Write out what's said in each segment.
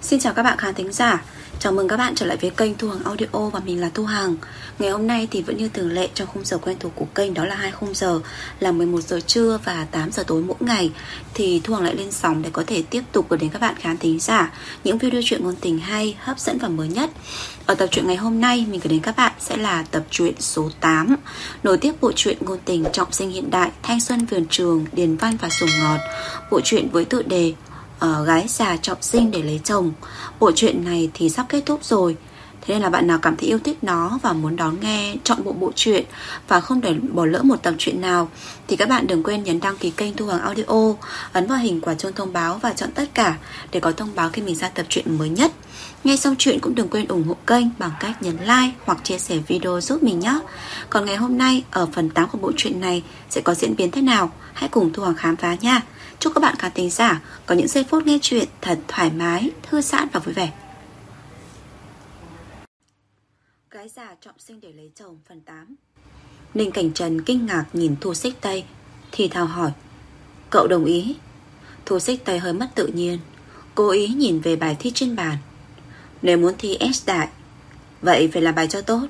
Xin chào các bạn khán thính giả. Chào mừng các bạn trở lại với kênh Thu Hằng Audio và mình là Thu Hằng. Ngày hôm nay thì vẫn như thường lệ trong khung giờ quen thuộc của kênh, đó là hai khung giờ là 11 giờ trưa và 8 giờ tối mỗi ngày. Thì Thu Hằng lại lên sóng để có thể tiếp tục gửi đến các bạn khán thính giả những video truyện ngôn tình hay, hấp dẫn và mới nhất. Ở tập truyện ngày hôm nay mình gửi đến các bạn sẽ là tập truyện số 8, nối tiếp bộ truyện ngôn tình trọng sinh hiện đại, thanh xuân vườn trường, điền văn và sùng ngọt. Bộ truyện với tựa đề gái già trọng sinh để lấy chồng. Bộ truyện này thì sắp kết thúc rồi, thế nên là bạn nào cảm thấy yêu thích nó và muốn đón nghe trọn bộ truyện và không để bỏ lỡ một tập truyện nào thì các bạn đừng quên nhấn đăng ký kênh Thu Hằng Audio, ấn vào hình quả chuông thông báo và chọn tất cả để có thông báo khi mình ra tập truyện mới nhất. Nghe xong chuyện cũng đừng quên ủng hộ kênh bằng cách nhấn like hoặc chia sẻ video giúp mình nhé. Còn ngày hôm nay ở phần 8 của bộ truyện này sẽ có diễn biến thế nào, hãy cùng Thu Hằng khám phá nha. Chúc các bạn khán thính giả có những giây phút nghe chuyện thật thoải mái, thư giãn và vui vẻ. Gái già trọng sinh để lấy chồng phần 8. Ninh Cảnh Trần kinh ngạc nhìn Thu Xích Tây, thì thào hỏi: cậu đồng ý? Thu Xích Tây hơi mất tự nhiên, cố ý nhìn về bài thi trên bàn. Nếu muốn thi S đại, vậy phải làm bài cho tốt.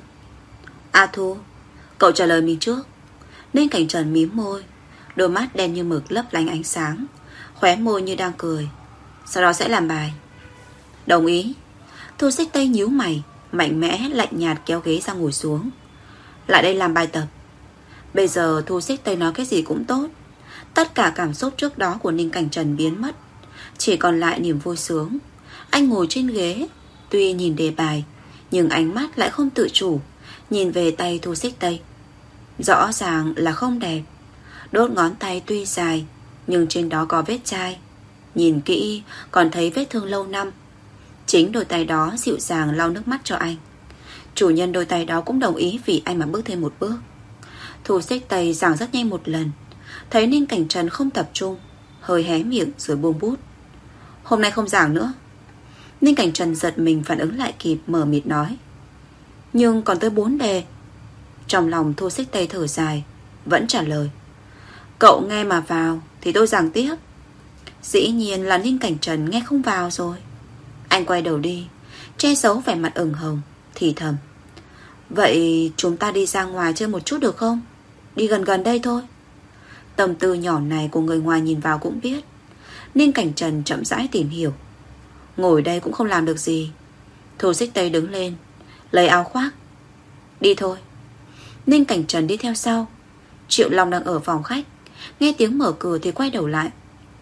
Thu, cậu trả lời mình trước. Ninh Cảnh Trần mím môi, đôi mắt đen như mực lấp lánh ánh sáng, khóe môi như đang cười. Sau đó sẽ làm bài. Đồng ý. Thu Xích Tây nhíu mày, mạnh mẽ lạnh nhạt kéo ghế ra ngồi xuống. Lại đây làm bài tập. Bây giờ Thu Xích Tây nói cái gì cũng tốt. Tất cả cảm xúc trước đó của Ninh Cảnh Trần biến mất, chỉ còn lại niềm vui sướng. Anh ngồi trên ghế, tuy nhìn đề bài, nhưng ánh mắt lại không tự chủ nhìn về tay Thu Xích Tây. Rõ ràng là không đẹp. Đốt ngón tay tuy dài, nhưng trên đó có vết chai. Nhìn kỹ còn thấy vết thương lâu năm. Chính đôi tay đó dịu dàng lau nước mắt cho anh. Chủ nhân đôi tay đó cũng đồng ý vì anh mà bước thêm một bước. Thu Xích Tây giảng rất nhanh một lần, thấy Ninh Cảnh Trần không tập trung, hơi hé miệng rồi buông bút. Hôm nay không giảng nữa. Ninh Cảnh Trần giật mình phản ứng lại kịp, mờ mịt nói: nhưng còn tới 4 đề. Trong lòng Thu Xích Tây thở dài, vẫn trả lời: cậu nghe mà vào thì tôi giảng tiếp. Dĩ nhiên là Ninh Cảnh Trần nghe không vào rồi. Anh quay đầu đi, che giấu vẻ mặt ửng hồng, thì thầm: vậy chúng ta đi ra ngoài chơi một chút được không? Đi gần gần đây thôi. Tâm tư nhỏ này của người ngoài nhìn vào cũng biết. Ninh Cảnh Trần chậm rãi tìm hiểu. Ngồi đây cũng không làm được gì. Thu Xích Tây đứng lên, lấy áo khoác. Đi thôi. Ninh Cảnh Trần đi theo sau. Triệu Long đang ở phòng khách, nghe tiếng mở cửa thì quay đầu lại.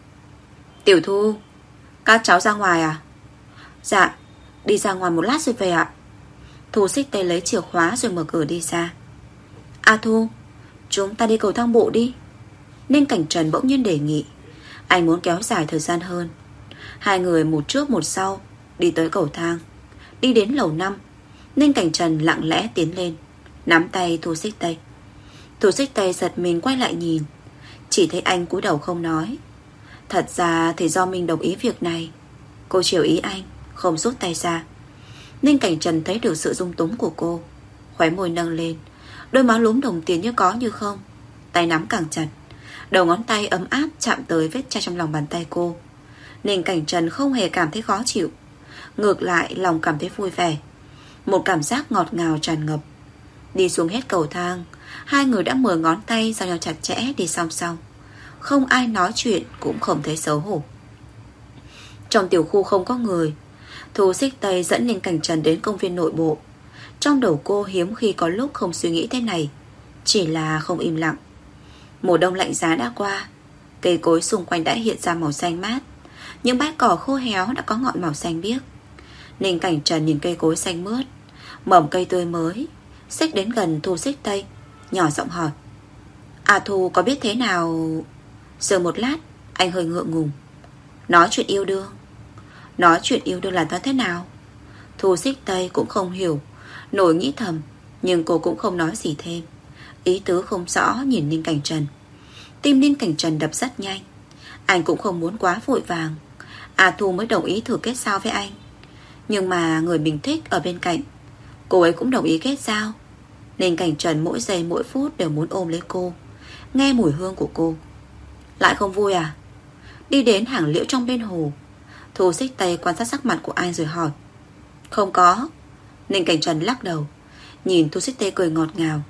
Tiểu Thu, các cháu ra ngoài à? Dạ, đi ra ngoài một lát rồi về ạ. Thu Xích Tây lấy chìa khóa rồi mở cửa đi ra. Thu, chúng ta đi cầu thang bộ đi. Ninh Cảnh Trần bỗng nhiên đề nghị. Anh muốn kéo dài thời gian hơn. Hai người một trước một sau đi tới cầu thang. Đi đến lầu 5, Ninh Cảnh Trần lặng lẽ tiến lên, nắm tay Thu Xích Tây. Thu Xích Tây giật mình quay lại nhìn, chỉ thấy anh cúi đầu không nói. Thật ra thì do mình đồng ý việc này. Cô chiều ý anh, không rút tay ra. Ninh Cảnh Trần thấy được sự dung túng của cô, khóe môi nâng lên, đôi má lúm đồng tiền như có như không. Tay nắm càng chặt, đầu ngón tay ấm áp chạm tới vết chai trong lòng bàn tay cô. Ninh Cảnh Trần không hề cảm thấy khó chịu, ngược lại lòng cảm thấy vui vẻ. Một cảm giác ngọt ngào tràn ngập. Đi xuống hết cầu thang, hai người đã 10 ngón tay giao nhau chặt chẽ đi song song. Không ai nói chuyện, cũng không thấy xấu hổ. Trong tiểu khu không có người. Thu Xích Tây dẫn Ninh Cảnh Trần đến công viên nội bộ. Trong đầu cô hiếm khi có lúc không suy nghĩ thế này, chỉ là không im lặng. Mùa đông lạnh giá đã qua, cây cối xung quanh đã hiện ra màu xanh mát. Những bãi cỏ khô héo đã có ngọn màu xanh biếc. Ninh Cảnh Trần nhìn cây cối xanh mướt, mầm cây tươi mới, xích đến gần Thu Xích Tây, nhỏ giọng hỏi: Thu có biết thế nào? Dừng một lát, anh hơi ngượng ngùng. Nói chuyện yêu đương. Nói chuyện yêu đương là thế nào? Thu Xích Tây cũng không hiểu, nổi nghĩ thầm, nhưng cô cũng không nói gì thêm. Ý tứ không rõ nhìn Ninh Cảnh Trần. Tim Ninh Cảnh Trần đập rất nhanh. Anh cũng không muốn quá vội vàng. Thu mới đồng ý thử kết giao với anh. Nhưng mà người mình thích ở bên cạnh, cô ấy cũng đồng ý kết giao. Ninh Cảnh Trần mỗi giây mỗi phút đều muốn ôm lấy cô, nghe mùi hương của cô. Lại không vui à? Đi đến hàng liễu trong bên hồ, Thu xích tay quan sát sắc mặt của anh rồi hỏi. Không có. Ninh Cảnh Trần lắc đầu, nhìn Thu xích tay cười ngọt ngào.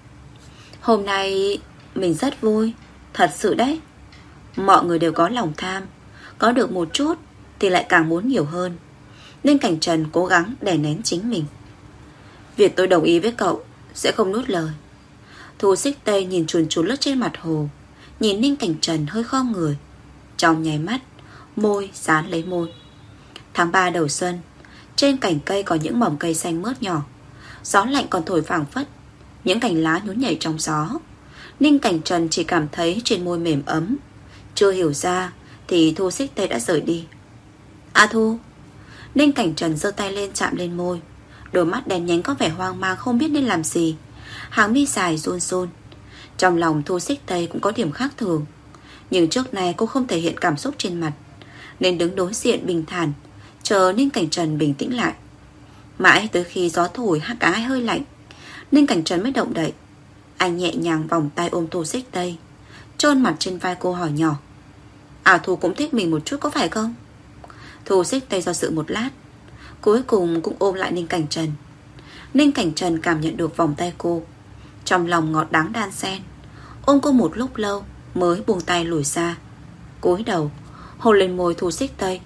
Hôm nay mình rất vui, thật sự đấy. Mọi người đều có lòng tham, có được một chút thì lại càng muốn nhiều hơn. Ninh Cảnh Trần cố gắng đè nén chính mình. Việc tôi đồng ý với cậu sẽ không nuốt lời. Thu xích tây nhìn chuồn chuồn lướt trên mặt hồ, nhìn Ninh Cảnh Trần hơi khom người. Trong nháy mắt, môi dán lấy môi. Tháng 3 đầu xuân, trên cành cây có những mầm cây xanh mướt nhỏ. Gió lạnh còn thổi phảng phất, những cành lá nhún nhảy trong gió. Ninh Cảnh Trần chỉ cảm thấy trên môi mềm ấm. Chưa hiểu ra thì Thu xích tây đã rời đi. A Thu. Ninh Cảnh Trần giơ tay lên chạm lên môi. Đôi mắt đen nhánh có vẻ hoang mang, không biết nên làm gì. Hàng mi dài run run. Trong lòng Thu xích tây cũng có điểm khác thường, nhưng trước nay cô không thể hiện cảm xúc trên mặt, nên đứng đối diện bình thản, chờ Ninh Cảnh Trần bình tĩnh lại. Mãi tới khi gió thổi cả hai hơi lạnh, Ninh Cảnh Trần mới động đậy. Anh nhẹ nhàng vòng tay ôm Thu xích tây, chôn mặt trên vai cô hỏi nhỏ. Thu cũng thích mình một chút có phải không? Thu xích tây do dự một lát, cuối cùng cũng ôm lại Ninh Cảnh Trần. Ninh Cảnh Trần cảm nhận được vòng tay cô, trong lòng ngọt đắng đan xen. Ôm cô một lúc lâu mới buông tay lùi xa, cúi đầu hôn lên môi Thu xích tây.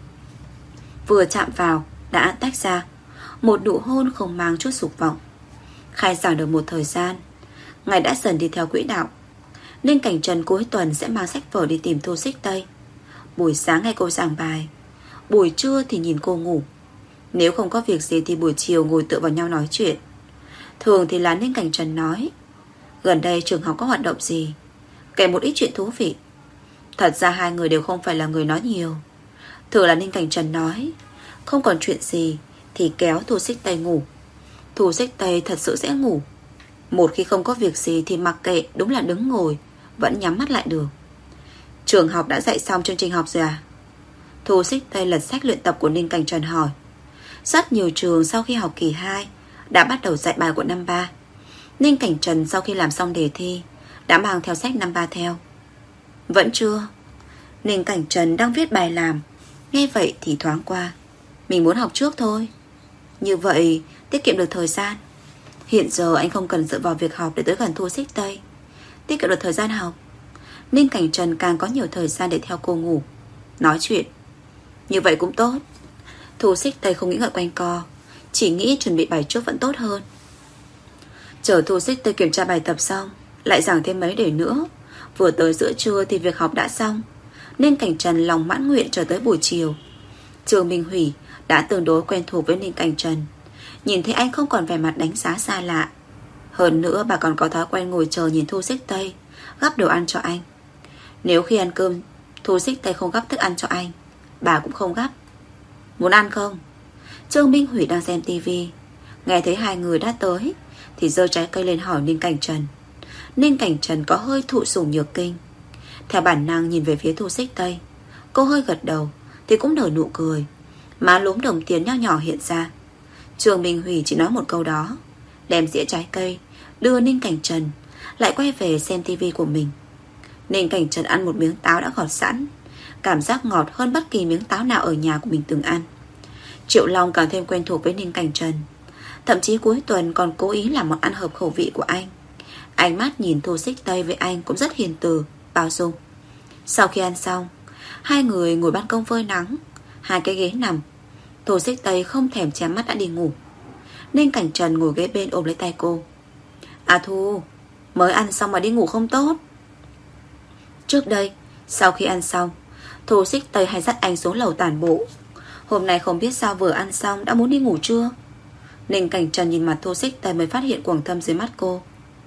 Vừa chạm vào đã tách ra, một nụ hôn không mang chút dục vọng. Khai giảng được một thời gian, ngày đã dần đi theo quỹ đạo. Ninh Cảnh Trần cuối tuần sẽ mang sách vở đi tìm Thu xích tây. Buổi sáng nghe cô giảng bài, buổi trưa thì nhìn cô ngủ. Nếu không có việc gì thì buổi chiều ngồi tựa vào nhau nói chuyện. Thường thì là Ninh Cảnh Trần nói, gần đây trường học có hoạt động gì, kể một ít chuyện thú vị. Thật ra hai người đều không phải là người nói nhiều. Thường là Ninh Cảnh Trần nói, không còn chuyện gì thì kéo Thu xích tây ngủ. Thu xích tây thật sự sẽ ngủ. Một khi không có việc gì thì mặc kệ, đúng là đứng ngồi vẫn nhắm mắt lại được. Trường học đã dạy xong chương trình học rồi à? Thu xích tây lật sách luyện tập của Ninh Cảnh Trần hỏi. Rất nhiều trường sau khi học kỳ 2 đã bắt đầu dạy bài của năm 3. Ninh Cảnh Trần sau khi làm xong đề thi đã mang theo sách năm 3 theo. Vẫn chưa. Ninh Cảnh Trần đang viết bài làm, nghe vậy thì thoáng qua. Mình muốn học trước thôi, như vậy tiết kiệm được thời gian. Hiện giờ anh không cần dựa vào việc học để tới gần Thu xích tây, tiết kiệm được thời gian học. Ninh Cảnh Trần càng có nhiều thời gian để theo cô ngủ, nói chuyện. Như vậy cũng tốt. Thu xích tây không nghĩ ngợi quanh co, chỉ nghĩ chuẩn bị bài trước vẫn tốt hơn. Chờ Thu xích tây kiểm tra bài tập xong, lại giảng thêm mấy đề nữa. Vừa tới giữa trưa thì việc học đã xong. Ninh Cảnh Trần lòng mãn nguyện chờ tới buổi chiều. Trường Minh Hủy đã tương đối quen thuộc với Ninh Cảnh Trần, nhìn thấy anh không còn vẻ mặt đánh giá xa lạ. Hơn nữa bà còn có thói quen ngồi chờ nhìn Thu xích tây gắp đồ ăn cho anh. Nếu khi ăn cơm Thu xích tây không gắp thức ăn cho anh, bà cũng không gắp. Muốn ăn không? Trương Minh Hủy đang xem tivi, nghe thấy hai người đã tới thì giơ trái cây lên hỏi Ninh Cảnh Trần. Ninh Cảnh Trần có hơi thụ sủng nhược kinh, theo bản năng nhìn về phía Thu xích tây. Cô hơi gật đầu thì cũng nở nụ cười, má lúm đồng tiền nho nhỏ hiện ra. Trương Minh Hủy chỉ nói một câu đó, đem dĩa trái cây đưa Ninh Cảnh Trần, lại quay về xem tivi của mình. Ninh Cảnh Trần ăn một miếng táo đã gọt sẵn, cảm giác ngọt hơn bất kỳ miếng táo nào ở nhà của mình từng ăn. Triệu Long càng thêm quen thuộc với Ninh Cảnh Trần, thậm chí cuối tuần còn cố ý làm món ăn hợp khẩu vị của anh. Ánh mắt nhìn Thu xích tây với anh cũng rất hiền từ, bao dung. Sau khi ăn xong, hai người ngồi ban công phơi nắng, hai cái ghế nằm. Thu xích tây không thèm chém mắt đã đi ngủ. Ninh Cảnh Trần ngồi ghế bên ôm lấy tay cô. Thu, mới ăn xong mà đi ngủ không tốt. Trước đây, sau khi ăn xong, Thu xích tây hay dắt anh xuống lầu tản bộ. Hôm nay không biết sao vừa ăn xong đã muốn đi ngủ chưa. Ninh Cảnh Trần nhìn mặt Thu xích tây mới phát hiện quầng thâm dưới mắt cô.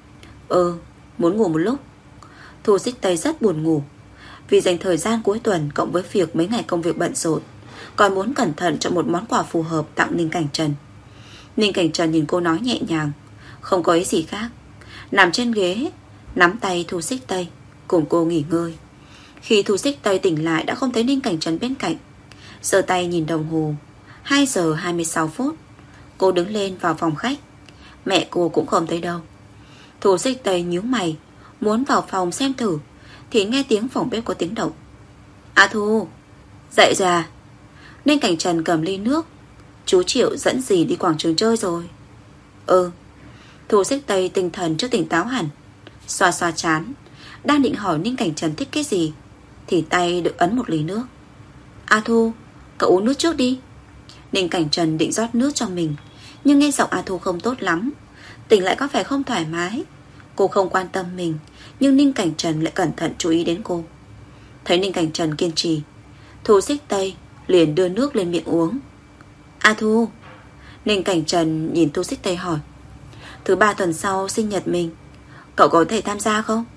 Muốn ngủ một lúc. Thu xích tây rất buồn ngủ, vì dành thời gian cuối tuần cộng với việc mấy ngày công việc bận rộn, còn muốn cẩn thận chọn một món quà phù hợp tặng Ninh Cảnh Trần. Ninh Cảnh Trần nhìn cô nói nhẹ nhàng, không có ý gì khác, nằm trên ghế, nắm tay Thu xích tây, cùng cô nghỉ ngơi. Khi Thu xích tây tỉnh lại đã không thấy Ninh Cảnh Trần bên cạnh. Giơ tay nhìn đồng hồ, 2 giờ 26 phút. Cô đứng lên vào phòng khách, mẹ cô cũng không thấy đâu. Thu xích tây nhíu mày, muốn vào phòng xem thử, thì nghe tiếng phòng bếp có tiếng động. Thu, dậy rồi à? Ninh Cảnh Trần cầm ly nước. Chú Triệu dẫn dì đi quảng trường chơi rồi. Ừ. Thu Xích Tây tinh thần chưa tỉnh táo hẳn, xoa xoa chán, đang định hỏi Ninh Cảnh Trần thích cái gì thì tay được ấn một ly nước. A Thu, cậu uống nước trước đi. Ninh Cảnh Trần định rót nước cho mình, nhưng nghe giọng A Thu không tốt lắm, tỉnh lại có vẻ không thoải mái. Cô không quan tâm mình, nhưng Ninh Cảnh Trần lại cẩn thận chú ý đến cô. Thấy Ninh Cảnh Trần kiên trì, Thu Xích Tây liền đưa nước lên miệng uống. A Thu. Ninh Cảnh Trần nhìn Thu Xích Tây hỏi, thứ 3 tuần sau sinh nhật mình, cậu có thể tham gia không?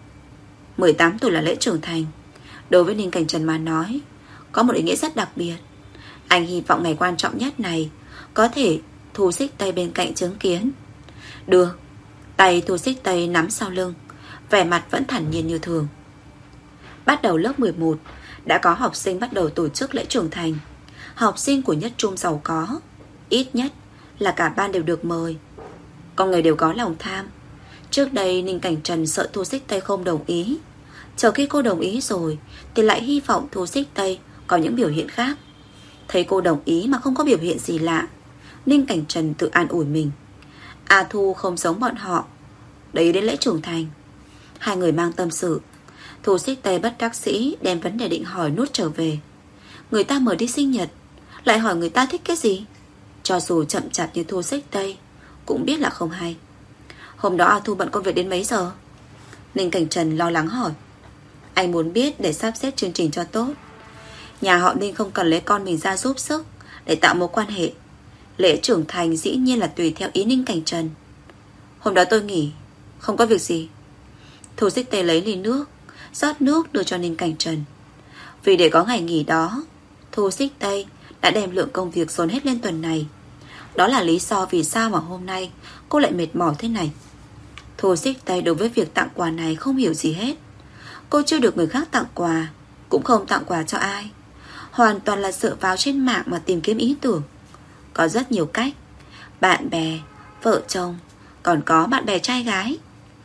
18 tuổi là lễ trưởng thành. Đối với Ninh Cảnh Trần mà nói, có một ý nghĩa rất đặc biệt. Anh hy vọng ngày quan trọng nhất này có thể Thu Xích Tây bên cạnh chứng kiến. Được. Tay Thu Xích Tây nắm sau lưng, vẻ mặt vẫn thản nhiên như thường. Bắt đầu lớp 11, đã có học sinh bắt đầu tổ chức lễ trưởng thành. Học sinh của nhất trung giàu có, ít nhất là cả ban đều được mời. Con người đều có lòng tham. Trước đây Ninh Cảnh Trần sợ Thu Xích Tây không đồng ý, chờ khi cô đồng ý rồi thì lại hy vọng Thu Xích Tây có những biểu hiện khác. Thấy cô đồng ý mà không có biểu hiện gì lạ, Ninh Cảnh Trần tự an ủi mình, A Thu không giống bọn họ, đấy đến lễ trưởng thành. Hai người mang tâm sự. Thu Xích Tây bất đắc dĩ đem vấn đề định hỏi nuốt trở về. Người ta mời đi sinh nhật, lại hỏi người ta thích cái gì. Cho dù chậm chạp như Thu Xích Tây cũng biết là không hay. Hôm đó A Thu bận công việc đến mấy giờ? Ninh Cảnh Trần lo lắng hỏi. Anh muốn biết để sắp xếp chương trình cho tốt. Nhà họ Ninh không cần lấy con mình ra giúp sức để tạo mối quan hệ. Lễ trưởng thành dĩ nhiên là tùy theo ý Ninh Cảnh Trần. Hôm đó tôi nghỉ, không có việc gì. Thu Xích Tây lấy ly nước, rót nước đưa cho Ninh Cảnh Trần. Vì để có ngày nghỉ đó, Thu Xích Tây đã đem lượng công việc dồn hết lên tuần này. Đó là lý do vì sao mà hôm nay cô lại mệt mỏi thế này. Thu Xích Tây đối với việc tặng quà này không hiểu gì hết. Cô chưa được người khác tặng quà, cũng không tặng quà cho ai, hoàn toàn là dựa vào trên mạng mà tìm kiếm ý tưởng. Có rất nhiều cách: bạn bè, vợ chồng, còn có bạn bè trai gái.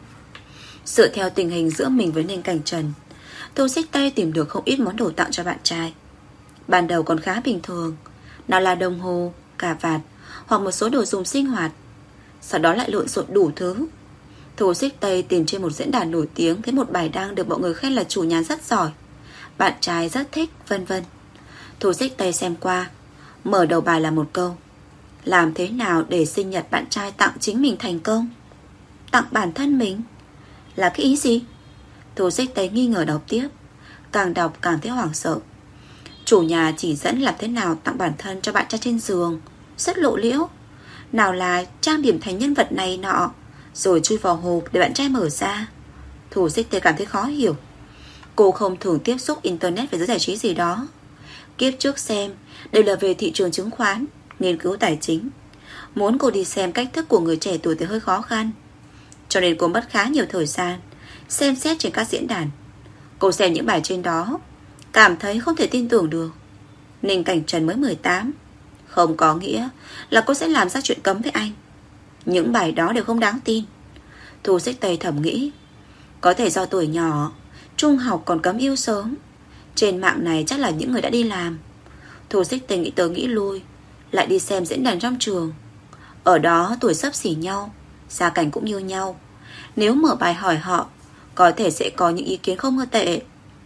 Dựa theo tình hình giữa mình với Ninh Cảnh Trần, Thu Xích Tây tìm được không ít món đồ tặng cho bạn trai. Ban đầu còn khá bình thường, nào là đồng hồ, cà vạt hoặc một số đồ dùng sinh hoạt. Sau đó lại lộn xộn đủ thứ. Thu Xích Tây tìm trên một diễn đàn nổi tiếng thấy một bài đăng được mọi người khen là chủ nhà rất giỏi, bạn trai rất thích, vân vân. Thu Xích Tây xem qua, mở đầu bài là một câu: làm thế nào để sinh nhật bạn trai tặng chính mình thành công? Tặng bản thân mình là cái ý gì? Thu Xích Tây nghi ngờ đọc tiếp, càng đọc càng thấy hoảng sợ. Chủ nhà chỉ dẫn làm thế nào tặng bản thân cho bạn trai trên giường, rất lộ liễu. Nào là trang điểm thành nhân vật này nọ, rồi chui vào hộp để bạn trai mở ra. Thu Xích Tây cảm thấy khó hiểu. Cô không thường tiếp xúc internet về giới giải trí gì đó. Kiếp trước xem đều là về thị trường chứng khoán, nghiên cứu tài chính. Muốn cô đi xem cách thức của người trẻ tuổi thì hơi khó khăn, cho nên cô mất khá nhiều thời gian xem xét trên các diễn đàn. Cô xem những bài trên đó, cảm thấy không thể tin tưởng được. Ninh Cảnh Trần mới 18, không có nghĩa là cô sẽ làm ra chuyện cấm với anh. Những bài đó đều không đáng tin. Thu Xích Tây thầm nghĩ, có thể do tuổi nhỏ, trung học còn cấm yêu sớm. Trên mạng này chắc là những người đã đi làm. Thu Xích Tây nghĩ tới nghĩ lui, lại đi xem diễn đàn trong trường. Ở đó tuổi xấp xỉ nhau, gia cảnh cũng như nhau. Nếu mở bài hỏi họ, có thể sẽ có những ý kiến không hơ tệ.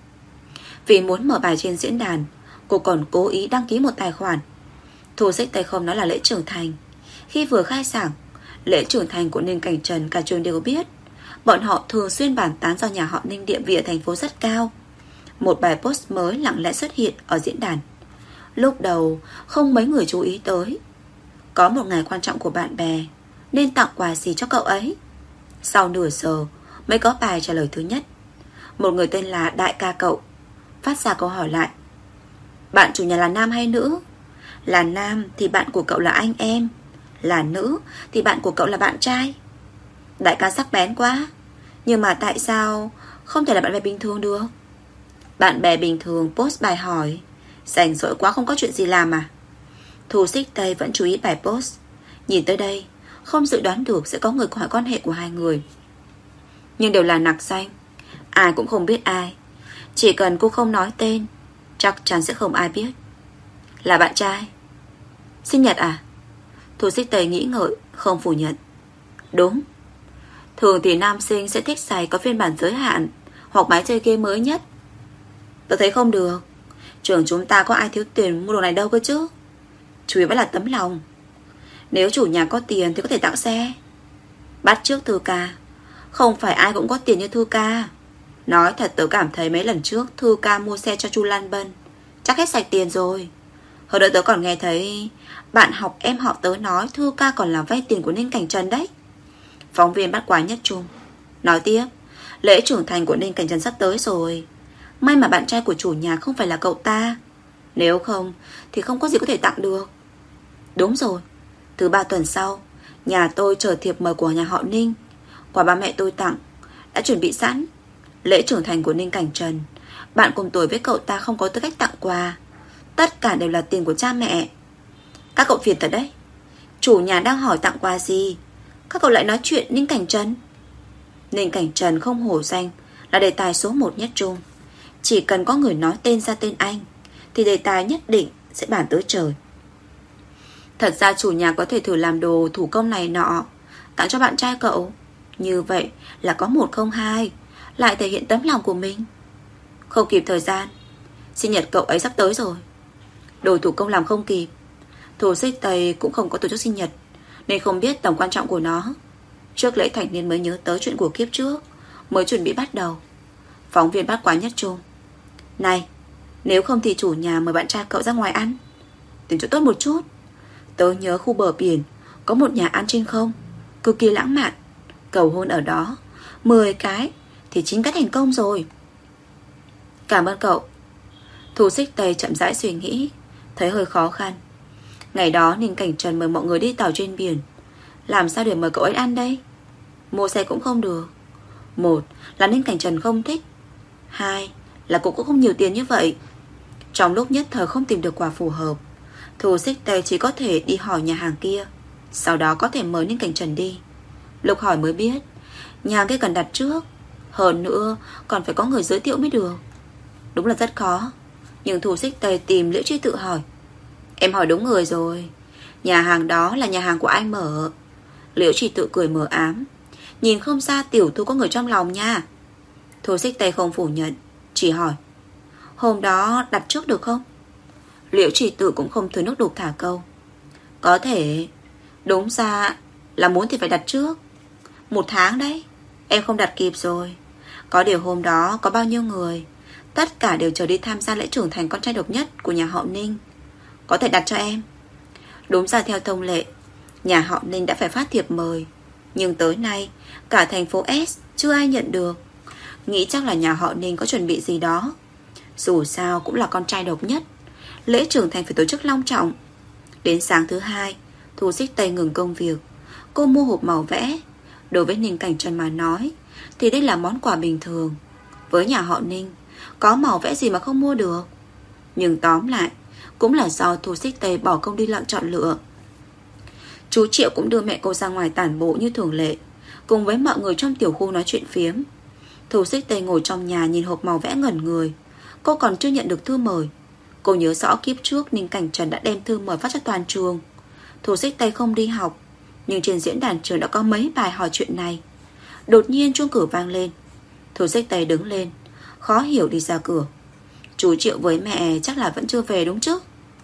Vì muốn mở bài trên diễn đàn, cô còn cố ý đăng ký một tài khoản. Thu Xích Tây không nói là lễ trưởng thành. Khi vừa khai giảng lễ trưởng thành của Ninh Cảnh Trần, cả trường đều biết. Bọn họ thường xuyên bàn tán do nhà họ Ninh địa vị ở thành phố rất cao. Một bài post mới lặng lẽ xuất hiện ở diễn đàn. Lúc đầu không mấy người chú ý tới. Có một ngày quan trọng của bạn bè, nên tặng quà gì cho cậu ấy. Sau nửa giờ mới có bài trả lời thứ nhất. Một người tên là Đại ca cậu phát ra câu hỏi lại: bạn chủ nhà là nam hay nữ? Là nam thì bạn của cậu là anh em, là nữ thì bạn của cậu là bạn trai. Đại ca sắc bén quá, nhưng mà tại sao không thể là bạn bè bình thường được? Bạn bè bình thường post bài hỏi, rảnh rỗi quá không có chuyện gì làm à? Thu Xích Tây vẫn chú ý bài post. Nhìn tới đây, không dự đoán được sẽ có người hỏi quan hệ của hai người, nhưng đều là nặc danh, ai cũng không biết ai. Chỉ cần cô không nói tên, chắc chắn sẽ không ai biết. Là bạn trai. Sinh nhật à? Thu Xích Tây nghĩ ngợi, không phủ nhận. Đúng. Thường thì nam sinh sẽ thích giày có phiên bản giới hạn, hoặc máy chơi game mới nhất. Tôi thấy không được. Trường chúng ta có ai thiếu tiền mua đồ này đâu cơ chứ. Chủ yếu vẫn là tấm lòng. Nếu chủ nhà có tiền thì có thể tặng xe. Bắt trước Thư ca. Không phải ai cũng có tiền như Thư ca. Nói thật tớ cảm thấy mấy lần trước Thư ca mua xe cho Chu Lan Bân chắc hết sạch tiền rồi. Hồi đó tớ còn nghe thấy bạn học em họ tớ nói Thư ca còn làm vay tiền của Ninh Cảnh Trần đấy. Phóng viên bắt quái nhất Trung nói tiếp, lễ trưởng thành của Ninh Cảnh Trần sắp tới rồi. May mà bạn trai của chủ nhà không phải là cậu ta. Nếu không thì không có gì có thể tặng được. Đúng rồi. Thứ 3 tuần sau, nhà tôi chờ thiệp mời của nhà họ Ninh. Quà ba mẹ tôi tặng đã chuẩn bị sẵn. Lễ trưởng thành của Ninh Cảnh Trần, bạn cùng tuổi với cậu ta không có tư cách tặng quà. Tất cả đều là tiền của cha mẹ. Các cậu phiền thật đấy. Chủ nhà đang hỏi tặng quà gì, các cậu lại nói chuyện Ninh Cảnh Trần. Ninh Cảnh Trần không hổ danh là đề tài số 1 nhất Trung. Chỉ cần có người nói tên ra tên anh thì đề tài nhất định sẽ bàn tới trời. Thật ra chủ nhà có thể thử làm đồ thủ công này nọ tặng cho bạn trai cậu. Như vậy là có 1 không 2, lại thể hiện tấm lòng của mình. Không kịp thời gian. Sinh nhật cậu ấy sắp tới rồi. Đồ thủ công làm không kịp. Thu Xích Tây cũng không có tổ chức sinh nhật nên không biết tầm quan trọng của nó. Trước lễ thành niên mới nhớ tới chuyện của kiếp trước, mới chuẩn bị bắt đầu. Phóng viên bắt quái nhất Trung. Này, nếu không thì chủ nhà mời bạn trai cậu ra ngoài ăn, tìm chỗ tốt một chút. Tớ nhớ khu bờ biển có một nhà ăn trên không, cực kỳ lãng mạn. Cầu hôn ở đó 10 cái thì 9 cái thành công rồi. Cảm ơn cậu. Thu Xích Tây chậm rãi suy nghĩ, thấy hơi khó khăn. Ngày đó Ninh Cảnh Trần mời mọi người đi tàu trên biển, làm sao để mời cậu ấy ăn đây? Mua xe cũng không được. Một là Ninh Cảnh Trần không thích, hai là cũng không nhiều tiền như vậy. Trong lúc nhất thời không tìm được quà phù hợp, Thu Xích Tây chỉ có thể đi hỏi nhà hàng kia, sau đó có thể mời Ninh Cảnh Trần đi. Lúc hỏi mới biết nhà hàng kia cần đặt trước, hơn nữa còn phải có người giới thiệu mới được. Đúng là rất khó. Nhưng Thu Xích Tây tìm Liễu Chi Tự hỏi. Em hỏi đúng người rồi. Nhà hàng đó là nhà hàng của ai mở? Liễu Chi Tự cười mờ ám. Nhìn không ra tiểu Thu có người trong lòng nha. Thu Xích Tây không phủ nhận, chỉ hỏi hôm đó đặt trước được không? Liễu Chỉ Tự cũng không thừa nước đục thả câu. Có thể. Đúng ra là muốn thì phải đặt trước 1 tháng đấy. Em không đặt kịp rồi. Có điều hôm đó có bao nhiêu người, tất cả đều chờ đi tham gia lễ trưởng thành con trai độc nhất của nhà họ Ninh. Có thể đặt cho em. Đúng ra theo thông lệ, nhà họ Ninh đã phải phát thiệp mời, nhưng tới nay cả thành phố S chưa ai nhận được. Nghĩ chắc là nhà họ Ninh có chuẩn bị gì đó. Dù sao cũng là con trai độc nhất, lễ trưởng thành phải tổ chức long trọng. Đến sáng thứ 2, Thu Xích Tây ngừng công việc. Cô mua hộp màu vẽ. Đối với Ninh Cảnh Trần mà nói thì đây là món quà bình thường. Với nhà họ Ninh, có màu vẽ gì mà không mua được. Nhưng tóm lại cũng là do Thu Xích Tây bỏ công đi chọn lựa. Chú Triệu cũng đưa mẹ cô ra ngoài tản bộ như thường lệ, cùng với mọi người trong tiểu khu nói chuyện phiếm. Thu Xích Tây ngồi trong nhà nhìn hộp màu vẽ ngẩn người. Cô còn chưa nhận được thư mời. Cô nhớ rõ kiếp trước Ninh Cảnh Trần đã đem thư mời phát cho toàn trường. Thu Xích Tây không đi học, nhưng trên diễn đàn trường đã có mấy bài hỏi chuyện này. Đột nhiên chuông cửa vang lên. Thu Xích Tây đứng lên, khó hiểu đi ra cửa. Chú Triệu với mẹ chắc là vẫn chưa về đúng chứ?